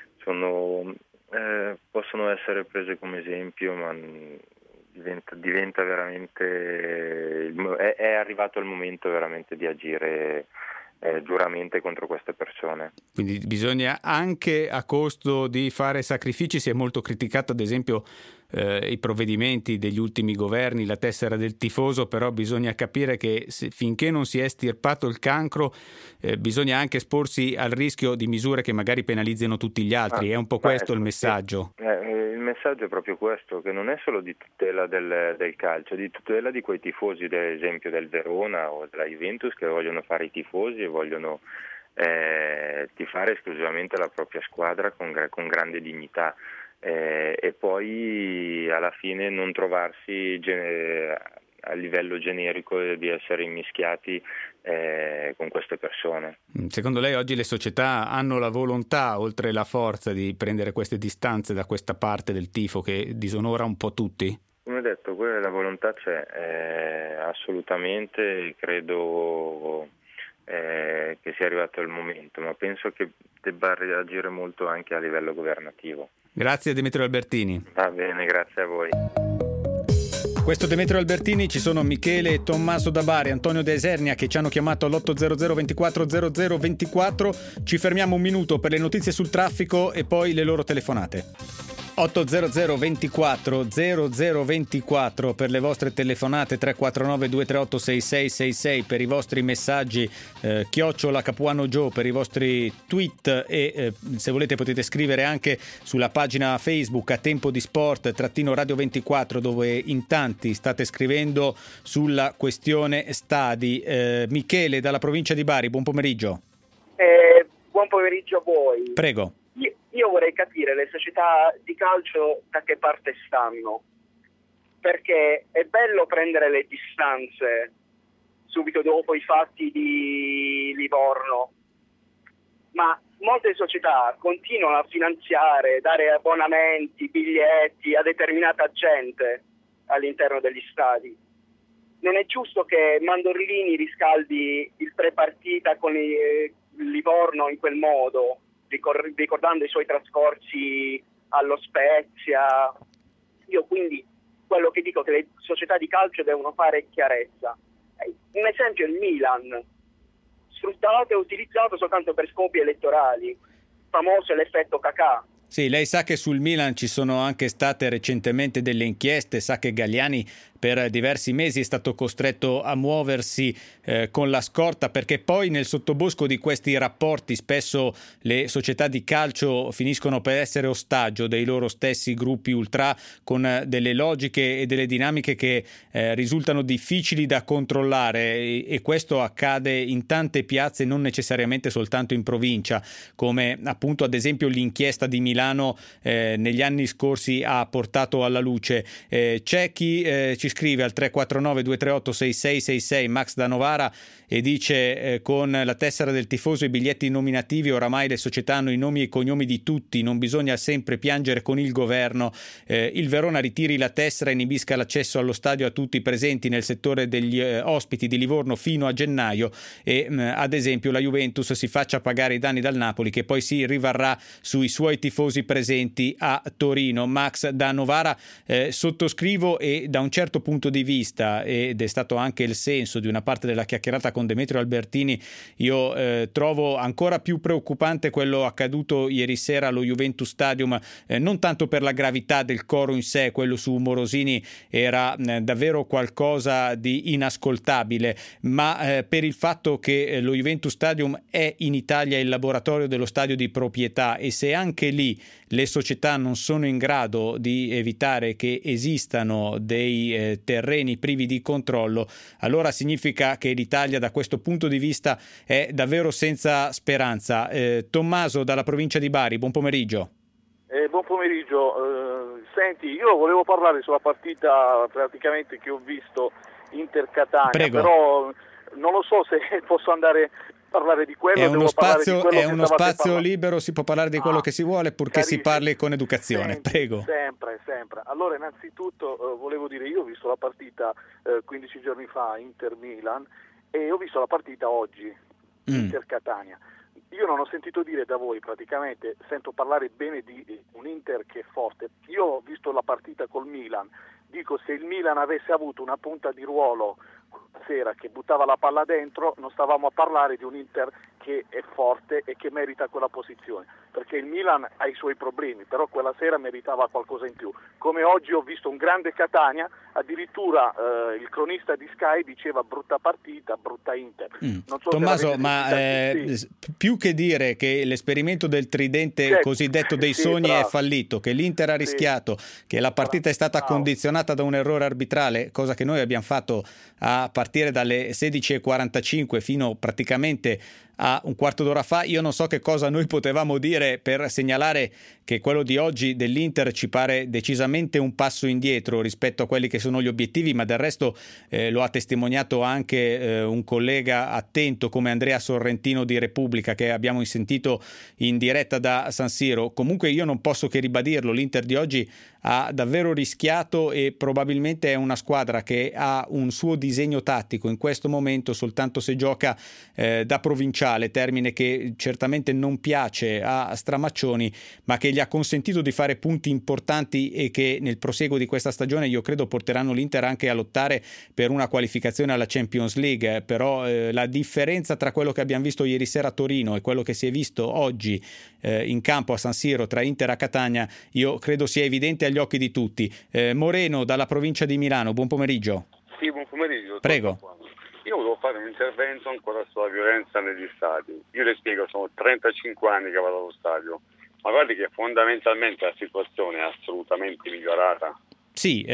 possono essere prese come esempio, ma diventa veramente, è arrivato il momento veramente di agire duramente contro queste persone. Quindi bisogna, anche a costo di fare sacrifici. Si è molto criticato ad esempio i provvedimenti degli ultimi governi, la tessera del tifoso, però bisogna capire che finché non si è estirpato il cancro bisogna anche esporsi al rischio di misure che magari penalizzino tutti gli altri. È un po' questo il messaggio. Il messaggio è proprio questo, che non è solo di tutela del calcio, di tutela di quei tifosi, ad esempio del Verona o della Juventus, che vogliono fare i tifosi e vogliono tifare esclusivamente la propria squadra con grande dignità. E poi alla fine non trovarsi a livello generico di essere immischiati con queste persone. Secondo lei oggi le società hanno la volontà, oltre la forza, di prendere queste distanze da questa parte del tifo che disonora un po' tutti? Come detto, la volontà c'è, assolutamente. Credo che sia arrivato il momento, ma penso che debba reagire molto anche a livello governativo. Grazie Demetrio Albertini. Va bene, grazie a voi. Questo Demetrio Albertini, ci sono Michele e Tommaso da Bari, Antonio De Esernia che ci hanno chiamato all'800 24 00 24. Ci fermiamo un minuto per le notizie sul traffico e poi le loro telefonate. 800 24 00 24 per le vostre telefonate, 349 238 6666 per i vostri messaggi, chiocciola Capuano Joe per i vostri tweet e se volete potete scrivere anche sulla pagina Facebook A Tempo di Sport _Radio 24, dove in tanti state scrivendo sulla questione stadi. Michele dalla provincia di Bari, buon pomeriggio. Buon pomeriggio a voi. Prego. Io vorrei capire le società di calcio da che parte stanno, perché è bello prendere le distanze subito dopo i fatti di Livorno, ma molte società continuano a finanziare, dare abbonamenti, biglietti a determinata gente all'interno degli stadi. Non è giusto che Mandorlini riscaldi il pre-partita con il Livorno in quel modo, ricordando i suoi trascorsi allo Spezia. Io quindi quello che dico è che le società di calcio devono fare chiarezza. Un esempio è il Milan, sfruttato e utilizzato soltanto per scopi elettorali, famoso è l'effetto Kakà. Sì, lei sa che sul Milan ci sono anche state recentemente delle inchieste, sa che Galliani per diversi mesi è stato costretto a muoversi con la scorta, perché poi nel sottobosco di questi rapporti spesso le società di calcio finiscono per essere ostaggio dei loro stessi gruppi ultra, con delle logiche e delle dinamiche che risultano difficili da controllare, e questo accade in tante piazze, non necessariamente soltanto in provincia, come appunto ad esempio l'inchiesta di Milano Milano negli anni scorsi ha portato alla luce. C'è chi ci scrive al 349 238 6666, Max da Novara, e dice con la tessera del tifoso e i biglietti nominativi oramai le società hanno i nomi e i cognomi di tutti, non bisogna sempre piangere con il governo. Il Verona ritiri la tessera e inibisca l'accesso allo stadio a tutti i presenti nel settore degli ospiti di Livorno fino a gennaio, e ad esempio la Juventus si faccia pagare i danni dal Napoli, che poi si rivarrà sui suoi tifosi presenti a Torino. Max da Novara, sottoscrivo, e da un certo punto di vista, ed è stato anche il senso di una parte della chiacchierata con Demetrio Albertini, io trovo ancora più preoccupante quello accaduto ieri sera allo Juventus Stadium, non tanto per la gravità del coro in sé, quello su Morosini era davvero qualcosa di inascoltabile, ma per il fatto che lo Juventus Stadium è in Italia il laboratorio dello stadio di proprietà, e se anche lì le società non sono in grado di evitare che esistano dei terreni privi di controllo, allora significa che l'Italia da questo punto di vista è davvero senza speranza. Tommaso dalla provincia di Bari, buon pomeriggio. Buon pomeriggio. Senti, io volevo parlare sulla partita praticamente che ho visto Inter-Catania. Prego. Però non lo so se posso andare a parlare di quello. È uno spazio libero, si può parlare di quello che si vuole, purché si parli con educazione. Senti, prego. Sempre. Allora, innanzitutto volevo dire, io ho visto la partita 15 giorni fa, Inter-Milan, e ho visto la partita oggi, Inter-Catania. Io non ho sentito dire da voi, praticamente sento parlare bene di un Inter che è forte. Io ho visto la partita col Milan, dico, se il Milan avesse avuto una punta di ruolo sera che buttava la palla dentro, non stavamo a parlare di un Inter che è forte e che merita quella posizione, perché il Milan ha i suoi problemi, però quella sera meritava qualcosa in più. Come oggi ho visto un grande Catania, addirittura il cronista di Sky diceva brutta partita, brutta Inter. Non so, Tommaso, ma più che dire che l'esperimento del tridente cosiddetto dei sogni è fallito, che l'Inter ha rischiato, che la partita è stata condizionata da un errore arbitrale, cosa che noi abbiamo fatto a partire dalle 16:45 fino praticamente a un quarto d'ora fa, io non so che cosa noi potevamo dire per segnalare che quello di oggi dell'Inter ci pare decisamente un passo indietro rispetto a quelli che sono gli obiettivi, ma del resto lo ha testimoniato anche un collega attento come Andrea Sorrentino di Repubblica, che abbiamo sentito in diretta da San Siro. Comunque io non posso che ribadirlo, l'Inter di oggi ha davvero rischiato, e probabilmente è una squadra che ha un suo disegno tattico in questo momento soltanto se gioca da provinciale, termine che certamente non piace a Stramaccioni, ma che gli ha consentito di fare punti importanti e che nel proseguo di questa stagione io credo porteranno l'Inter anche a lottare per una qualificazione alla Champions League. Però la differenza tra quello che abbiamo visto ieri sera a Torino e quello che si è visto oggi in campo a San Siro tra Inter e Catania io credo sia evidente agli occhi di tutti. Moreno dalla provincia di Milano, buon pomeriggio. Sì, buon pomeriggio. Prego. Io volevo fare un intervento ancora sulla violenza negli stadi. Io le spiego, sono 35 anni che vado allo stadio, ma guardi che fondamentalmente la situazione è assolutamente migliorata. Sì,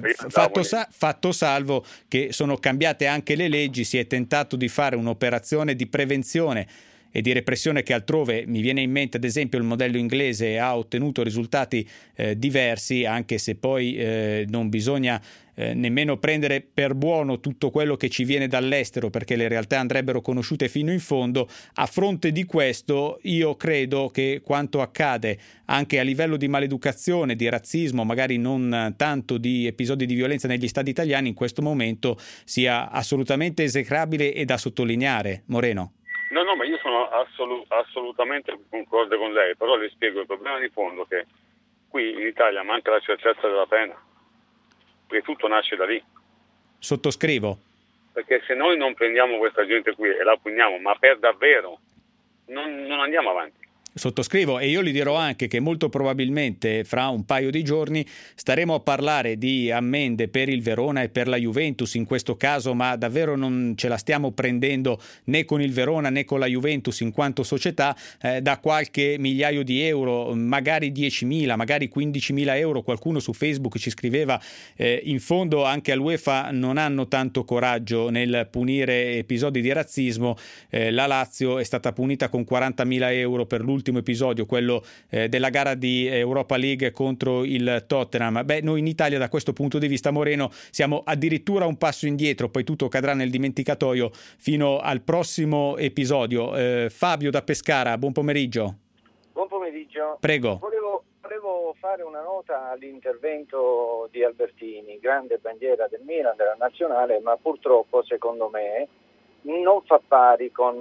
fatto salvo che sono cambiate anche le leggi, si è tentato di fare un'operazione di prevenzione e di repressione che altrove, mi viene in mente ad esempio il modello inglese, ha ottenuto risultati diversi, anche se poi non bisogna nemmeno prendere per buono tutto quello che ci viene dall'estero, perché le realtà andrebbero conosciute fino in fondo. A fronte di questo io credo che quanto accade anche a livello di maleducazione, di razzismo, magari non tanto di episodi di violenza negli stadi italiani, in questo momento sia assolutamente esecrabile e da sottolineare. Moreno. No, ma io sono assolutamente concorde con lei, però le spiego il problema di fondo, che qui in Italia manca la certezza della pena, perché tutto nasce da lì. Sottoscrivo. Perché se noi non prendiamo questa gente qui e la puniamo, ma per davvero, non andiamo avanti. Sottoscrivo, e io gli dirò anche che molto probabilmente fra un paio di giorni staremo a parlare di ammende per il Verona e per la Juventus in questo caso, ma davvero non ce la stiamo prendendo né con il Verona né con la Juventus in quanto società, da qualche migliaio di euro, magari 10.000, magari 15.000 euro. Qualcuno su Facebook ci scriveva in fondo anche all'UEFA non hanno tanto coraggio nel punire episodi di razzismo. La Lazio è stata punita con 40.000 euro per l'ultimo l'ultimo episodio, quello della gara di Europa League contro il Tottenham. Noi in Italia da questo punto di vista, Moreno, siamo addirittura un passo indietro, poi tutto cadrà nel dimenticatoio fino al prossimo episodio. Fabio da Pescara, buon pomeriggio. Buon pomeriggio. Prego. Volevo fare una nota all'intervento di Albertini, grande bandiera del Milan, della nazionale, ma purtroppo secondo me non fa pari con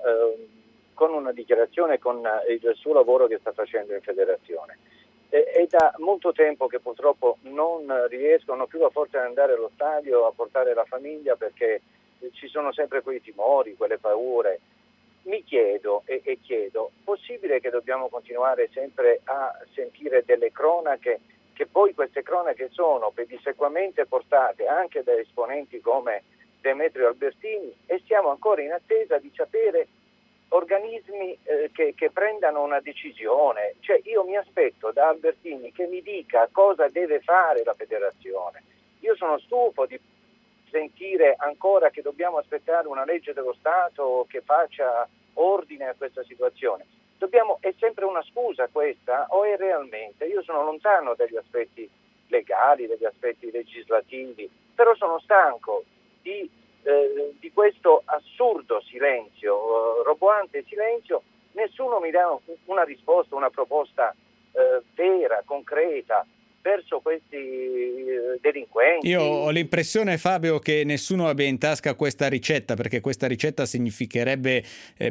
una dichiarazione, con il suo lavoro che sta facendo in federazione. È da molto tempo che purtroppo non riescono più a forza di andare allo stadio a portare la famiglia, perché ci sono sempre quei timori, quelle paure. Mi chiedo e chiedo, possibile che dobbiamo continuare sempre a sentire delle cronache, che poi queste cronache sono pedissequamente portate anche da esponenti come Demetrio Albertini, e siamo ancora in attesa di sapere organismi che prendano una decisione? Cioè, io mi aspetto da Albertini che mi dica cosa deve fare la federazione. Io sono stufo di sentire ancora che dobbiamo aspettare una legge dello Stato che faccia ordine a questa situazione. È sempre una scusa questa, o è realmente? Io sono lontano dagli aspetti legali, dagli aspetti legislativi, però sono stanco di questo assurdo silenzio, roboante silenzio. Nessuno mi dà una risposta, una proposta vera, concreta verso questi delinquenti. Io ho l'impressione, Fabio, che nessuno abbia in tasca questa ricetta, perché questa ricetta significherebbe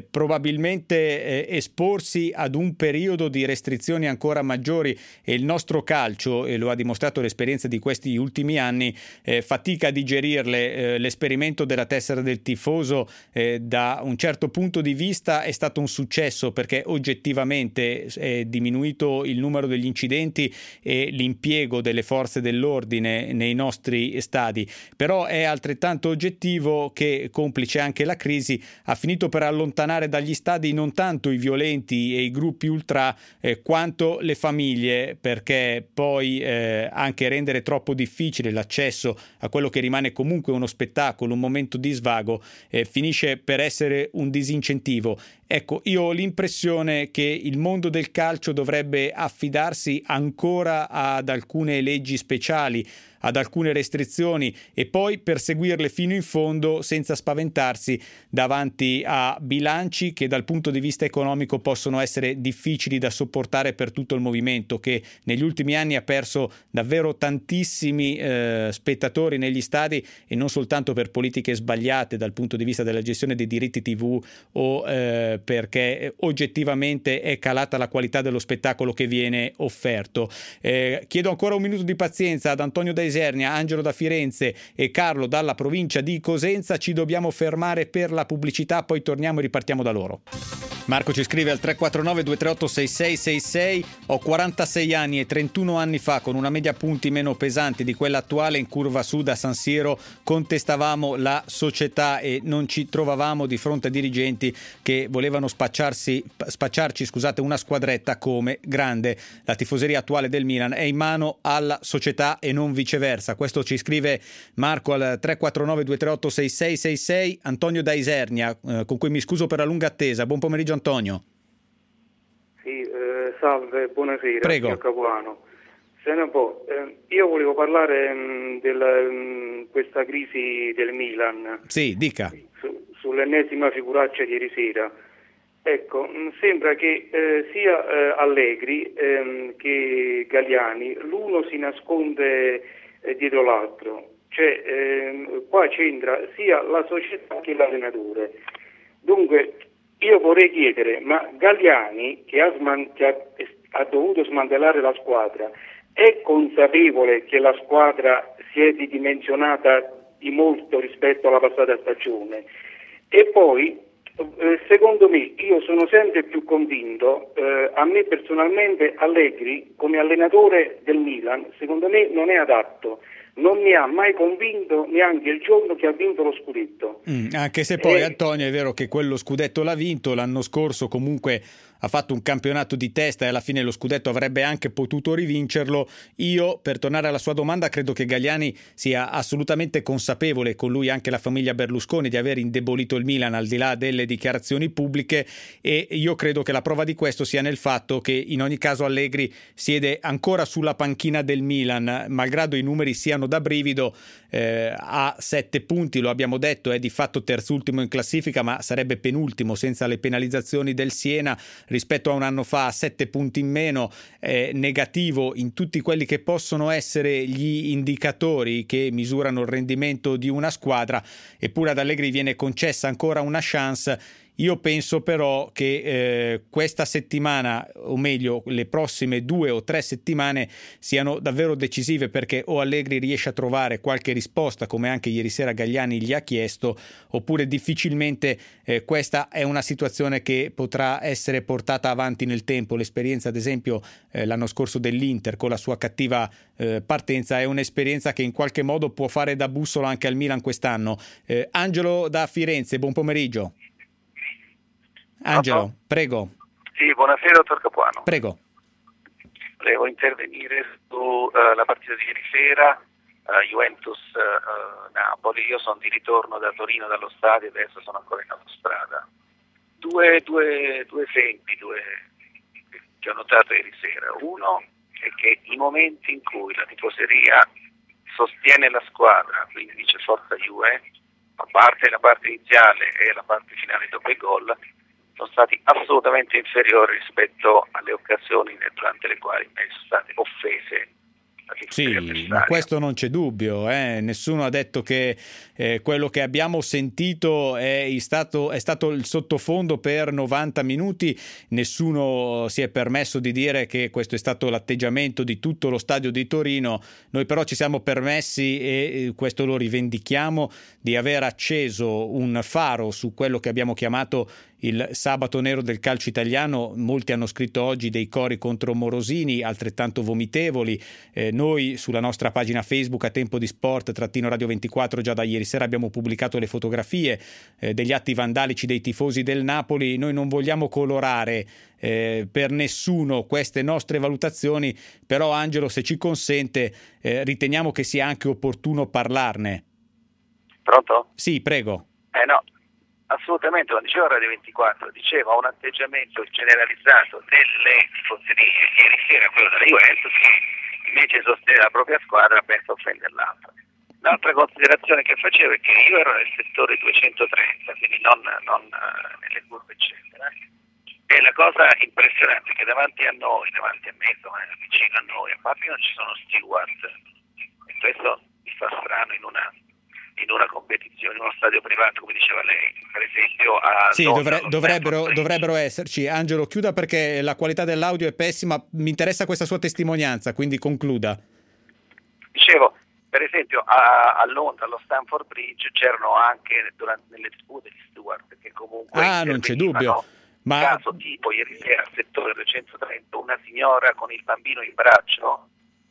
probabilmente esporsi ad un periodo di restrizioni ancora maggiori, e il nostro calcio, e lo ha dimostrato l'esperienza di questi ultimi anni, fatica a digerirle. L'esperimento della tessera del tifoso da un certo punto di vista è stato un successo, perché oggettivamente è diminuito il numero degli incidenti e l'impiego delle forze dell'ordine nei nostri stadi, però è altrettanto oggettivo che, complice anche la crisi, ha finito per allontanare dagli stadi non tanto i violenti e i gruppi ultra quanto le famiglie, perché poi anche rendere troppo difficile l'accesso a quello che rimane comunque uno spettacolo, un momento di svago, finisce per essere un disincentivo. Ecco, io ho l'impressione che il mondo del calcio dovrebbe affidarsi ancora ad alcune leggi speciali, ad alcune restrizioni, e poi perseguirle fino in fondo senza spaventarsi davanti a bilanci che dal punto di vista economico possono essere difficili da sopportare per tutto il movimento, che negli ultimi anni ha perso davvero tantissimi spettatori negli stadi, e non soltanto per politiche sbagliate dal punto di vista della gestione dei diritti TV o perché oggettivamente è calata la qualità dello spettacolo che viene offerto. Chiedo ancora un minuto di pazienza ad Antonio da Isernia, Angelo da Firenze e Carlo dalla provincia di Cosenza. Ci dobbiamo fermare per la pubblicità, poi torniamo e ripartiamo da loro. Marco ci scrive al 349 238 6666: ho 46 anni e 31 anni fa, con una media punti meno pesante di quella attuale, in curva sud a San Siro contestavamo la società e non ci trovavamo di fronte a dirigenti che volevano spacciarci una squadretta come grande. La tifoseria attuale del Milan è in mano alla società e non viceversa. Questo ci scrive Marco al 349 238 6666. Antonio da Isernia, con cui mi scuso per la lunga attesa. Buon pomeriggio Antonio. Sì, salve, buonasera. Prego. Capuano. Io volevo parlare di questa crisi del Milan. Sì, dica. Sull'ennesima figuraccia di ieri sera. Ecco, sembra che sia Allegri che Galliani, l'uno si nasconde dietro l'altro. Cioè, qua c'entra sia la società che l'allenatore. Dunque, io vorrei chiedere, ma Galliani, che ha dovuto smantellare la squadra, è consapevole che la squadra si è ridimensionata di molto rispetto alla passata stagione? E poi, secondo me, io sono sempre più convinto, a me personalmente Allegri come allenatore del Milan, secondo me non è adatto. Non mi ha mai convinto neanche il giorno che ha vinto lo scudetto. Anche se poi, Antonio, è vero che quello scudetto l'ha vinto, l'anno scorso comunque ha fatto un campionato di testa e alla fine lo scudetto avrebbe anche potuto rivincerlo. Io, per tornare alla sua domanda, credo che Galliani sia assolutamente consapevole, con lui anche la famiglia Berlusconi, di aver indebolito il Milan al di là delle dichiarazioni pubbliche, e io credo che la prova di questo sia nel fatto che in ogni caso Allegri siede ancora sulla panchina del Milan, malgrado i numeri siano da brivido. Ha 7 punti, lo abbiamo detto, è di fatto terzultimo in classifica, ma sarebbe penultimo senza le penalizzazioni del Siena. Rispetto a un anno fa 7 punti in meno, negativo in tutti quelli che possono essere gli indicatori che misurano il rendimento di una squadra, eppure ad Allegri viene concessa ancora una chance. Io penso però che questa settimana, o meglio le prossime 2 o 3 settimane, siano davvero decisive, perché o Allegri riesce a trovare qualche risposta, come anche ieri sera Galliani gli ha chiesto, oppure difficilmente questa è una situazione che potrà essere portata avanti nel tempo. L'esperienza, ad esempio, l'anno scorso dell'Inter con la sua cattiva partenza è un'esperienza che in qualche modo può fare da bussola anche al Milan quest'anno. Angelo da Firenze, buon pomeriggio. Angelo, prego. Sì, buonasera dottor Capuano. Prego. Volevo intervenire sulla partita di ieri sera, Juventus-Napoli. Io sono di ritorno da Torino dallo stadio e adesso sono ancora in autostrada. Due esempi che ho notato ieri sera. Uno è che i momenti in cui la tifoseria sostiene la squadra, quindi dice forza Juve, a parte la parte iniziale e la parte finale dopo il gol, sono stati assolutamente inferiori rispetto alle occasioni durante le quali sono state offese. Sì, ma questo non c'è dubbio, nessuno ha detto che quello che abbiamo sentito è stato il sottofondo per 90 minuti, nessuno si è permesso di dire che questo è stato l'atteggiamento di tutto lo stadio di Torino. Noi però ci siamo permessi, e questo lo rivendichiamo, di aver acceso un faro su quello che abbiamo chiamato il sabato nero del calcio italiano. Molti hanno scritto oggi dei cori contro Morosini altrettanto vomitevoli. Noi sulla nostra pagina Facebook a Tempo di Sport _Radio 24 già da ieri sera abbiamo pubblicato le fotografie degli atti vandalici dei tifosi del Napoli. Noi non vogliamo colorare per nessuno queste nostre valutazioni, però Angelo, se ci consente, riteniamo che sia anche opportuno parlarne. Pronto? Sì, prego. No. Assolutamente, lo diceva Radio 24, diceva un atteggiamento generalizzato delle tifoserie ieri sera, quello della Juventus, che invece sostiene la propria squadra pensa offendere l'altra. L'altra considerazione che facevo è che io ero nel settore 230, quindi non nelle curve eccetera, e la cosa impressionante è che davanti a me, insomma, vicino a noi, a parte che non ci sono steward, e questo mi fa strano in una competizione, in uno stadio privato, come diceva lei, per esempio sì, dovrebbero esserci. Angelo, chiuda perché la qualità dell'audio è pessima, mi interessa questa sua testimonianza, quindi concluda. Dicevo, per esempio a Londra, allo Stamford Bridge, c'erano anche nelle dispute gli steward che comunque non c'è dubbio. Ma caso tipo ieri sera al settore 230 una signora con il bambino in braccio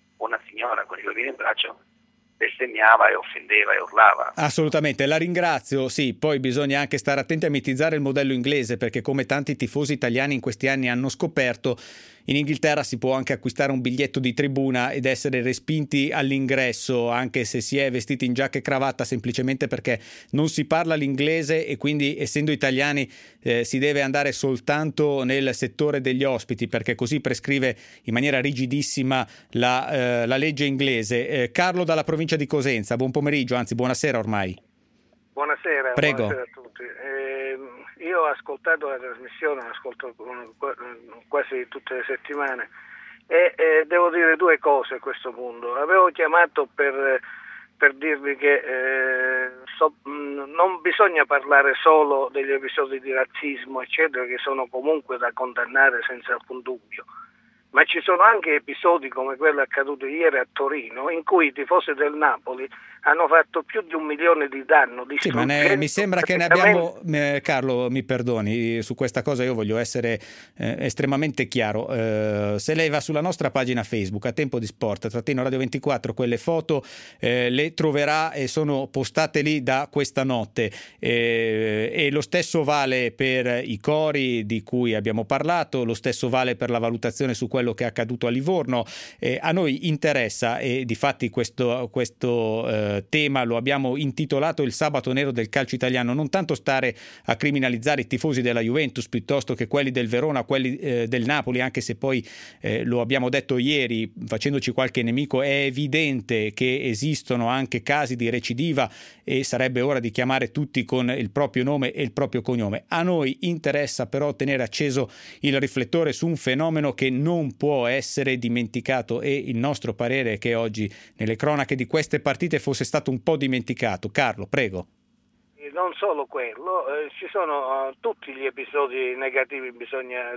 bestemmiava e offendeva e urlava. Assolutamente, la ringrazio. Sì, poi bisogna anche stare attenti a mitizzare il modello inglese, perché come tanti tifosi italiani in questi anni hanno scoperto, in Inghilterra si può anche acquistare un biglietto di tribuna ed essere respinti all'ingresso, anche se si è vestiti in giacca e cravatta, semplicemente perché non si parla l'inglese e quindi, essendo italiani, si deve andare soltanto nel settore degli ospiti, perché così prescrive in maniera rigidissima la legge inglese. Carlo dalla provincia di Cosenza, buon pomeriggio, anzi buonasera ormai. Buonasera, prego. Buonasera a tutti. Io ho ascoltato la trasmissione, ascolto quasi tutte le settimane e devo dire due cose a questo punto. Avevo chiamato per dirvi che non bisogna parlare solo degli episodi di razzismo, eccetera, che sono comunque da condannare senza alcun dubbio. ma ci sono anche episodi come quello accaduto ieri a Torino, in cui i tifosi del Napoli hanno fatto più di 1 milione di danno. Sì, ma mi sembra che ne abbiamo, Carlo, mi perdoni, su questa cosa io voglio essere estremamente chiaro. Se lei va sulla nostra pagina Facebook, A Tempo di Sport, _Radio 24, quelle foto le troverà e sono postate lì da questa notte. E lo stesso vale per i cori di cui abbiamo parlato, lo stesso vale per la valutazione su quello che è accaduto a Livorno. A noi interessa, e difatti questo tema lo abbiamo intitolato il sabato nero del calcio italiano, non tanto stare a criminalizzare i tifosi della Juventus piuttosto che quelli del Verona, quelli del Napoli, anche se poi lo abbiamo detto ieri facendoci qualche nemico, è evidente che esistono anche casi di recidiva e sarebbe ora di chiamare tutti con il proprio nome e il proprio cognome. A noi interessa però tenere acceso il riflettore su un fenomeno che non può essere dimenticato, e il nostro parere è che oggi nelle cronache di queste partite fosse stato un po' dimenticato. Carlo, prego. Non solo quello, ci sono tutti gli episodi negativi, bisogna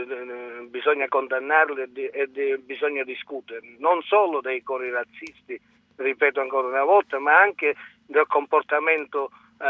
condannarli e bisogna discuterli, non solo dei cori razzisti, ripeto ancora una volta, ma anche del comportamento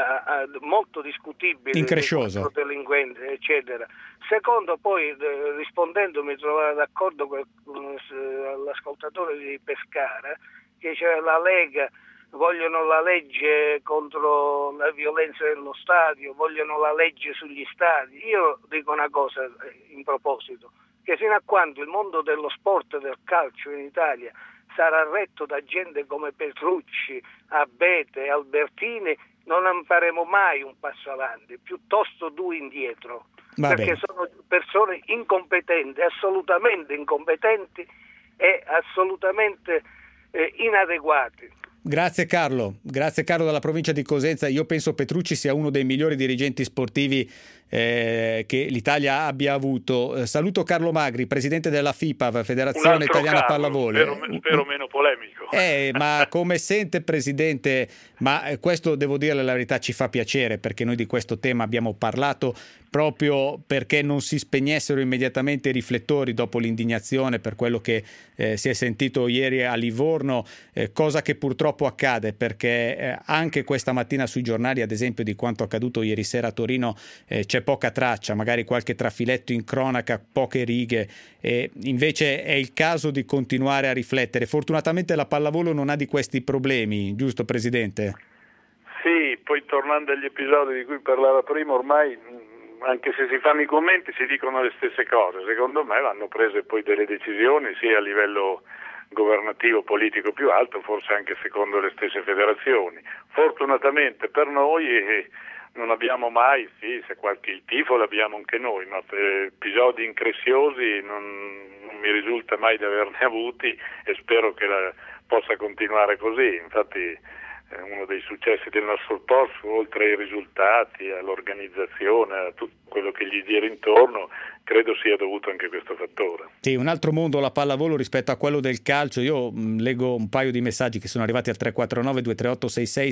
molto discutibile, increscioso, del delinquente, eccetera. Secondo, poi rispondendo, mi trovavo d'accordo con l'ascoltatore di Pescara, che c'è la Lega, vogliono la legge contro la violenza nello stadio, vogliono la legge sugli stadi. Io dico una cosa in proposito, che fino a quando il mondo dello sport e del calcio in Italia sarà retto da gente come Petrucci, Abete, Albertini, non faremo mai un passo avanti, piuttosto 2 indietro. Perché sono persone incompetenti, assolutamente incompetenti e assolutamente inadeguati. Grazie Carlo dalla provincia di Cosenza. Io penso Petrucci sia uno dei migliori dirigenti sportivi che l'Italia abbia avuto. Saluto Carlo Magri, presidente della FIPA, Federazione Italiana Pallavolo. Spero meno polemico. Ma come sente, presidente? Ma questo, devo dire la verità, ci fa piacere, perché noi di questo tema abbiamo parlato proprio perché non si spegnessero immediatamente i riflettori dopo l'indignazione per quello che si è sentito ieri a Livorno, cosa che purtroppo accade, perché anche questa mattina sui giornali, ad esempio, di quanto accaduto ieri sera a Torino c'è poca traccia, magari qualche trafiletto in cronaca, poche righe, invece è il caso di continuare a riflettere. Fortunatamente la pallavolo non ha di questi problemi, giusto Presidente? Sì, poi tornando agli episodi di cui parlava prima, ormai anche se si fanno i commenti si dicono le stesse cose. Secondo me vanno prese poi delle decisioni sia a livello governativo, politico più alto, forse anche secondo le stesse federazioni. Fortunatamente per noi non abbiamo mai, sì, se il tifo l'abbiamo anche noi, ma episodi incressiosi non mi risulta mai di averne avuti, e spero che possa continuare così. Infatti uno dei successi del nostro sport, oltre ai risultati, all'organizzazione, a tutto quello che gli gira intorno, credo sia dovuto anche a questo fattore. Sì, un altro mondo la pallavolo rispetto a quello del calcio. Io leggo un paio di messaggi che sono arrivati al 349 238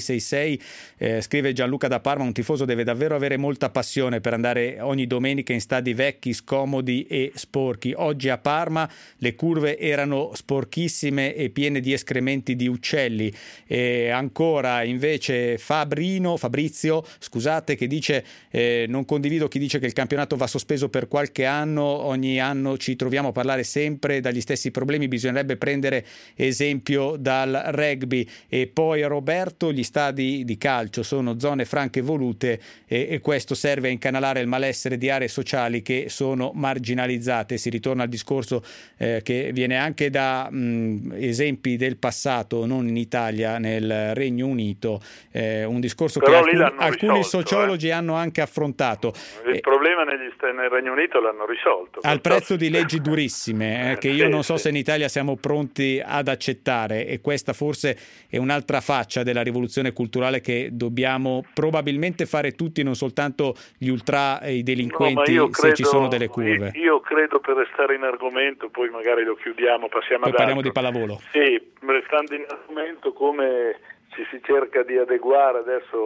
6666. Scrive Gianluca da Parma: un tifoso deve davvero avere molta passione per andare ogni domenica in stadi vecchi, scomodi e sporchi. Oggi a Parma le curve erano sporchissime e piene di escrementi di uccelli. E ancora invece Fabrizio, scusate, che dice non condivido chi dice che il campionato va sospeso per qualche anno, ogni anno ci troviamo a parlare sempre dagli stessi problemi, bisognerebbe prendere esempio dal rugby. E poi Roberto: gli stadi di calcio sono zone franche volute e questo serve a incanalare il malessere di aree sociali che sono marginalizzate. Si ritorna al discorso che viene anche da esempi del passato, non in Italia, nel Regno Unito, un discorso però che alcuni sociologi hanno anche affrontato. Il problema nel Regno Unito l'hanno risolto. Al prezzo di leggi durissime, che io non so se in Italia siamo pronti ad accettare, e questa forse è un'altra faccia della rivoluzione culturale che dobbiamo probabilmente fare tutti, non soltanto gli ultra e i delinquenti, se ci sono delle curve. Io credo, per restare in argomento, poi magari lo chiudiamo, passiamo ad altro. Parliamo di pallavolo. Sì, restando in argomento, come ci si cerca di adeguare adesso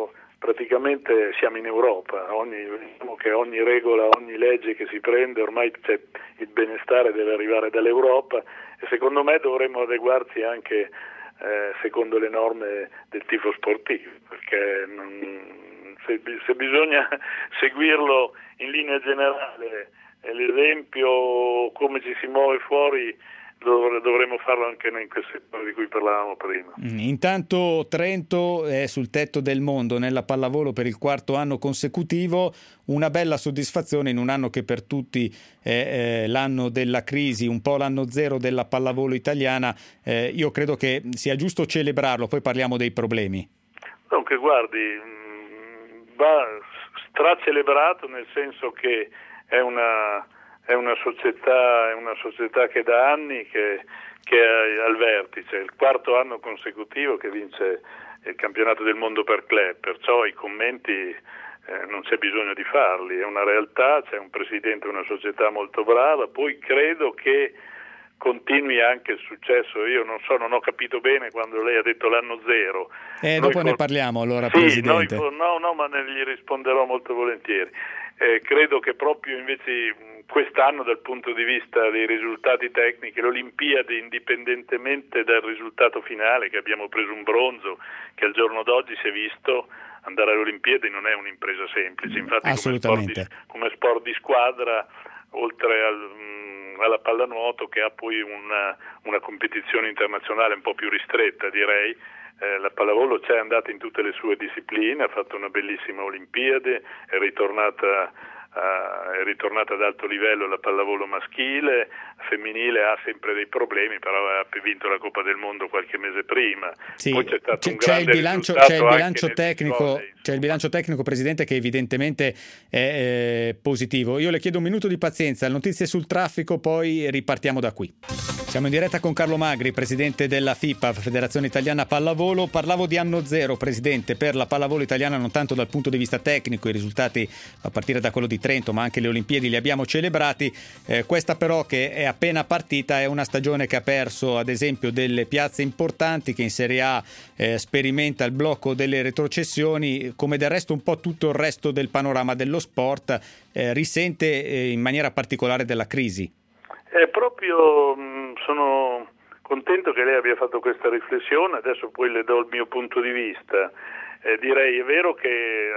praticamente siamo in Europa, vediamo che ogni regola, ogni legge che si prende, ormai c'è il benestare deve arrivare dall'Europa e secondo me dovremmo adeguarsi anche secondo le norme del tifo sportivo, perché se bisogna seguirlo in linea generale, l'esempio come ci si muove fuori, dovremmo farlo anche in quel settore di cui parlavamo prima. Intanto Trento è sul tetto del mondo nella pallavolo per il 4º anno consecutivo, una bella soddisfazione in un anno che per tutti è l'anno della crisi, un po' l'anno zero della pallavolo italiana. Io credo che sia giusto celebrarlo, poi parliamo dei problemi. Dunque guardi, va stracelebrato, nel senso che è una società che da anni che è al vertice, il 4º anno consecutivo che vince il campionato del mondo per club, perciò i commenti non c'è bisogno di farli, è una realtà, c'è un presidente, una società molto brava, poi credo che continui anche il successo. Io non ho capito bene quando lei ha detto l'anno zero. Dopo ne parliamo allora, Presidente. No, ma ne gli risponderò molto volentieri. Credo che proprio invece quest'anno dal punto di vista dei risultati tecnici, le Olimpiadi, indipendentemente dal risultato finale, che abbiamo preso un bronzo, che al giorno d'oggi si è visto, andare alle Olimpiadi non è un'impresa semplice, infatti come sport di squadra, oltre alla pallanuoto che ha poi una competizione internazionale un po' più ristretta, direi, la pallavolo c'è andata in tutte le sue discipline, ha fatto una bellissima Olimpiade, è ritornata ad alto livello la pallavolo maschile, femminile ha sempre dei problemi, però ha vinto la Coppa del Mondo qualche mese prima. Sì, poi c'è stato un c'è il bilancio tecnico, Presidente, che evidentemente è positivo. Io le chiedo un minuto di pazienza, notizie sul traffico, poi ripartiamo da qui. Siamo in diretta con Carlo Magri, Presidente della FIPA, Federazione Italiana Pallavolo. Parlavo di anno zero, Presidente, per la pallavolo italiana, non tanto dal punto di vista tecnico, i risultati a partire da quello di Trento, ma anche le Olimpiadi li abbiamo celebrati. Questa però, che è appena partita, è una stagione che ha perso ad esempio delle piazze importanti, che in Serie A sperimenta il blocco delle retrocessioni, come del resto un po' tutto il resto del panorama dello sport risente in maniera particolare della crisi. Sono contento che lei abbia fatto questa riflessione, adesso poi le do il mio punto di vista. Direi, è vero che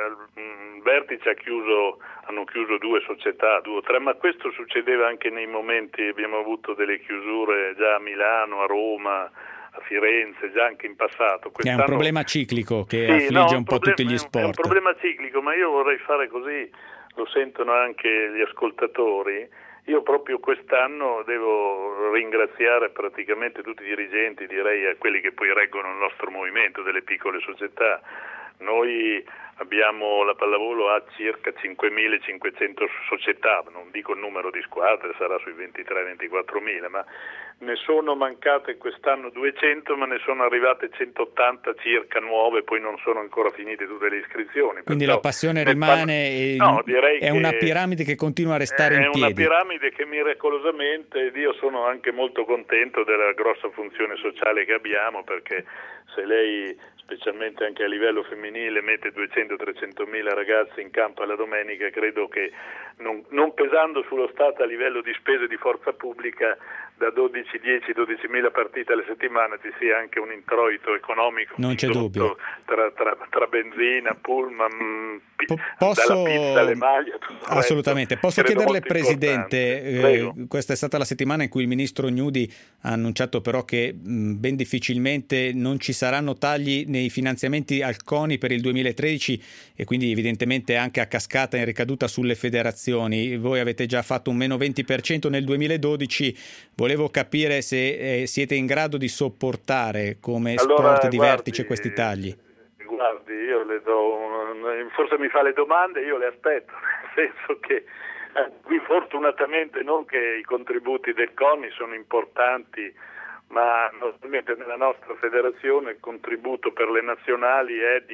al vertice hanno chiuso 2 società, 2 o 3, ma questo succedeva anche nei momenti, abbiamo avuto delle chiusure già a Milano, a Roma, a Firenze, già anche in passato. È un problema ciclico che affligge un po' tutti gli sport. È un problema ciclico, ma io vorrei fare così, lo sentono anche gli ascoltatori. Io proprio quest'anno devo ringraziare praticamente tutti i dirigenti, direi a quelli che poi reggono il nostro movimento delle piccole società. Noi abbiamo, la pallavolo ha circa 5.500 società, non dico il numero di squadre, sarà sui 23-24.000, ma ne sono mancate quest'anno 200, ma ne sono arrivate 180 circa nuove, poi non sono ancora finite tutte le iscrizioni. Quindi la passione rimane, è una piramide che continua a restare in piedi. È una piramide che miracolosamente, io sono anche molto contento della grossa funzione sociale che abbiamo, perché se lei, specialmente anche a livello femminile, mette 200-300 mila ragazze in campo alla domenica, credo che non pesando sullo Stato a livello di spese di forza pubblica, da 10-12 mila partite alle settimane ci sia anche un introito economico. Non c'è dubbio. Tra benzina, pullman, dalla pizza alle maglie. Assolutamente. Posso chiederle, Presidente, questa è stata la settimana in cui il Ministro Gnudi ha annunciato però che ben difficilmente non ci saranno tagli nei finanziamenti al CONI per il 2013 e quindi evidentemente anche a cascata in ricaduta sulle federazioni. Voi avete già fatto un meno 20% nel 2012, volevo capire se siete in grado di sopportare come sport di vertice questi tagli. Guardi, io le do forse mi fa le domande, io le aspetto, nel senso che qui fortunatamente non che i contributi del CONI sono importanti, ma normalmente nella nostra federazione il contributo per le nazionali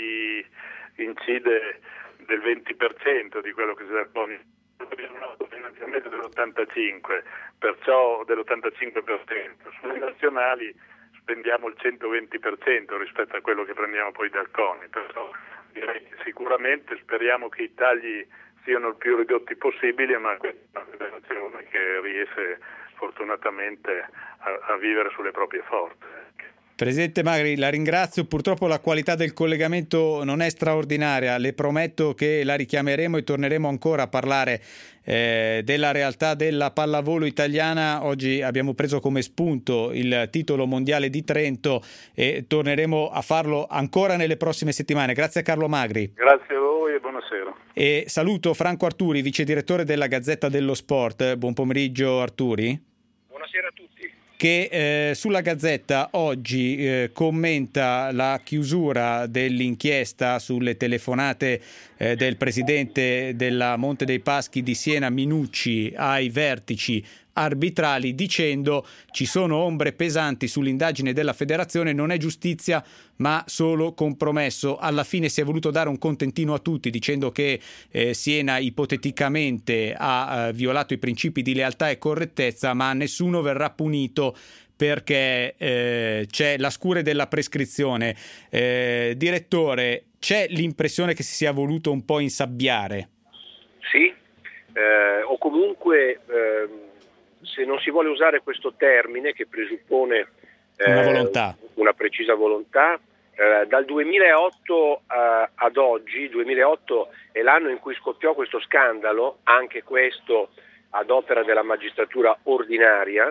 incide del 20% di quello che si dà CONI. Abbiamo un autofinanziamento dell'85%, perciò dell'85%. Sulle nazionali spendiamo il 120% rispetto a quello che prendiamo poi dal CONI, perciò direi che sicuramente speriamo che i tagli siano il più ridotti possibili, ma questa è una federazione che riesce fortunatamente a vivere sulle proprie forze. Presidente Magri, la ringrazio, purtroppo la qualità del collegamento non è straordinaria, le prometto che la richiameremo e torneremo ancora a parlare della realtà della pallavolo italiana. Oggi abbiamo preso come spunto il titolo mondiale di Trento e torneremo a farlo ancora nelle prossime settimane. Grazie a Carlo Magri. Grazie a voi e buonasera. E saluto Franco Arturi, vice direttore della Gazzetta dello Sport. Buon pomeriggio Arturi. Buonasera a tutti. Che sulla Gazzetta oggi commenta la chiusura dell'inchiesta sulle telefonate del presidente della Monte dei Paschi di Siena Minucci ai vertici arbitrali, dicendo: ci sono ombre pesanti sull'indagine della federazione, non è giustizia ma solo compromesso. Alla fine si è voluto dare un contentino a tutti, dicendo che Siena ipoteticamente ha violato i principi di lealtà e correttezza, ma nessuno verrà punito perché c'è la scure della prescrizione. Direttore, c'è l'impressione che si sia voluto un po' insabbiare? Sì, o comunque se non si vuole usare questo termine che presuppone una volontà, una precisa volontà, dal 2008 ad oggi, 2008 è l'anno in cui scoppiò questo scandalo, anche questo ad opera della magistratura ordinaria,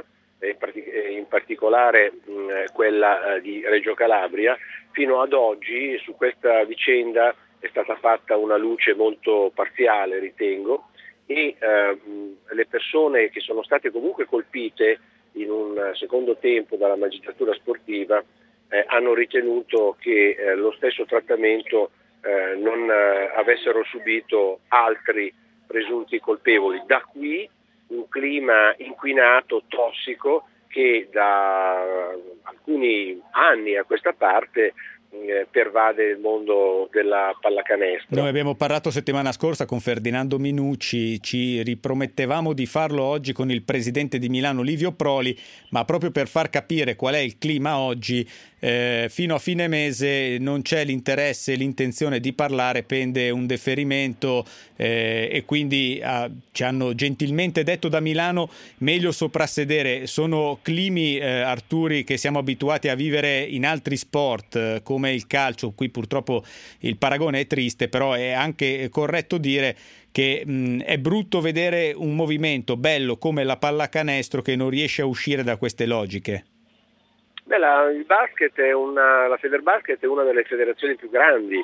in particolare quella di Reggio Calabria. Fino ad oggi su questa vicenda è stata fatta una luce molto parziale, ritengo, e le persone che sono state comunque colpite in un secondo tempo dalla magistratura sportiva hanno ritenuto che lo stesso trattamento non avessero subito altri presunti colpevoli. Da qui un clima inquinato, tossico, che da alcuni anni a questa parte pervade il mondo della pallacanestro. Noi abbiamo parlato settimana scorsa con Ferdinando Minucci, ci ripromettevamo di farlo oggi con il presidente di Milano Livio Proli, ma proprio per far capire qual è il clima oggi, fino a fine mese non c'è l'interesse, l'intenzione di parlare, pende un deferimento e quindi ci hanno gentilmente detto da Milano meglio soprassedere. Sono climi, Arturi, che siamo abituati a vivere in altri sport come il calcio. Qui purtroppo il paragone è triste, però è anche corretto dire che è brutto vedere un movimento bello come la pallacanestro che non riesce a uscire da queste logiche. Beh, il basket la Federbasket è una delle federazioni più grandi,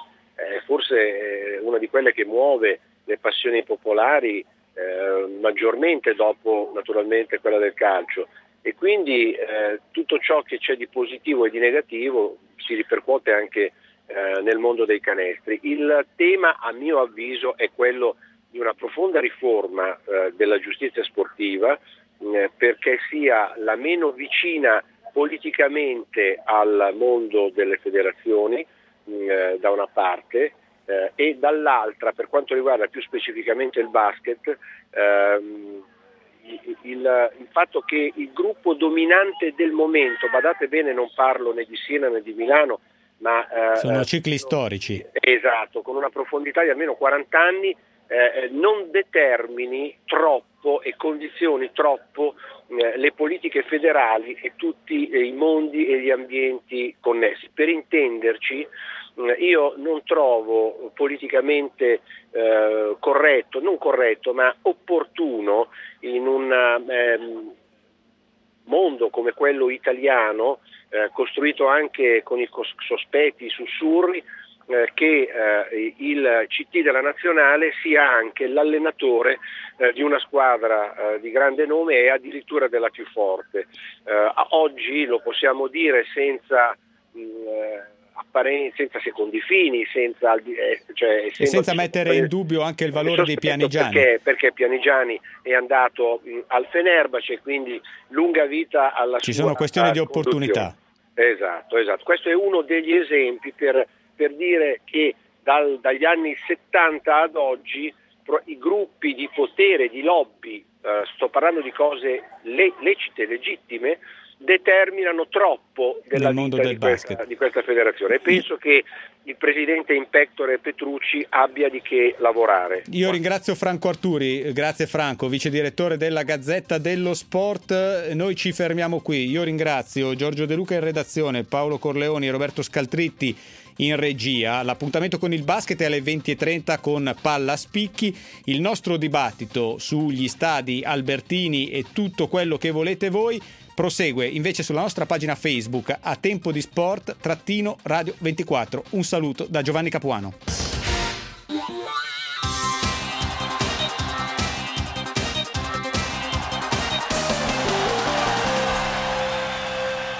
forse una di quelle che muove le passioni popolari maggiormente dopo naturalmente quella del calcio, e quindi tutto ciò che c'è di positivo e di negativo si ripercuote anche nel mondo dei canestri. Il tema, a mio avviso, è quello di una profonda riforma della giustizia sportiva, perché sia la meno vicina politicamente al mondo delle federazioni da una parte, e dall'altra, per quanto riguarda più specificamente il basket, il fatto che il gruppo dominante del momento, badate bene, non parlo né di Siena né di Milano, ma sono cicli storici, esatto, con una profondità di almeno 40 anni, non determini troppo e condizioni troppo le politiche federali e tutti i mondi e gli ambienti connessi. Per intenderci, io non trovo politicamente ma opportuno in un mondo come quello italiano, costruito anche con i sospetti, i sussurri, che il CT della nazionale sia anche l'allenatore di una squadra di grande nome e addirittura della più forte. Oggi lo possiamo dire senza secondi fini, senza mettere in dubbio anche il valore dei pianigiani. Perché Pianigiani è andato al Fenerbahce, quindi lunga vita alla sua. Ci sono questioni di opportunità. Esatto. Questo è uno degli esempi per dire che dagli anni 70 ad oggi i gruppi di potere, di lobby, sto parlando di cose lecite, determinano troppo della vita di questa federazione, e penso che il presidente in pectore Petrucci abbia di che lavorare. Io ringrazio Franco Arturi, grazie Franco, vice direttore della Gazzetta dello Sport. Noi ci fermiamo qui. Io ringrazio Giorgio De Luca in redazione, Paolo Corleoni e Roberto Scaltritti in regia. L'appuntamento con il basket è alle 20:30 con Palla Spicchi. Il nostro dibattito sugli stadi albertini e tutto quello che volete voi prosegue invece sulla nostra pagina Facebook a Tempo di Sport _Radio 24. Un saluto da Giovanni Capuano.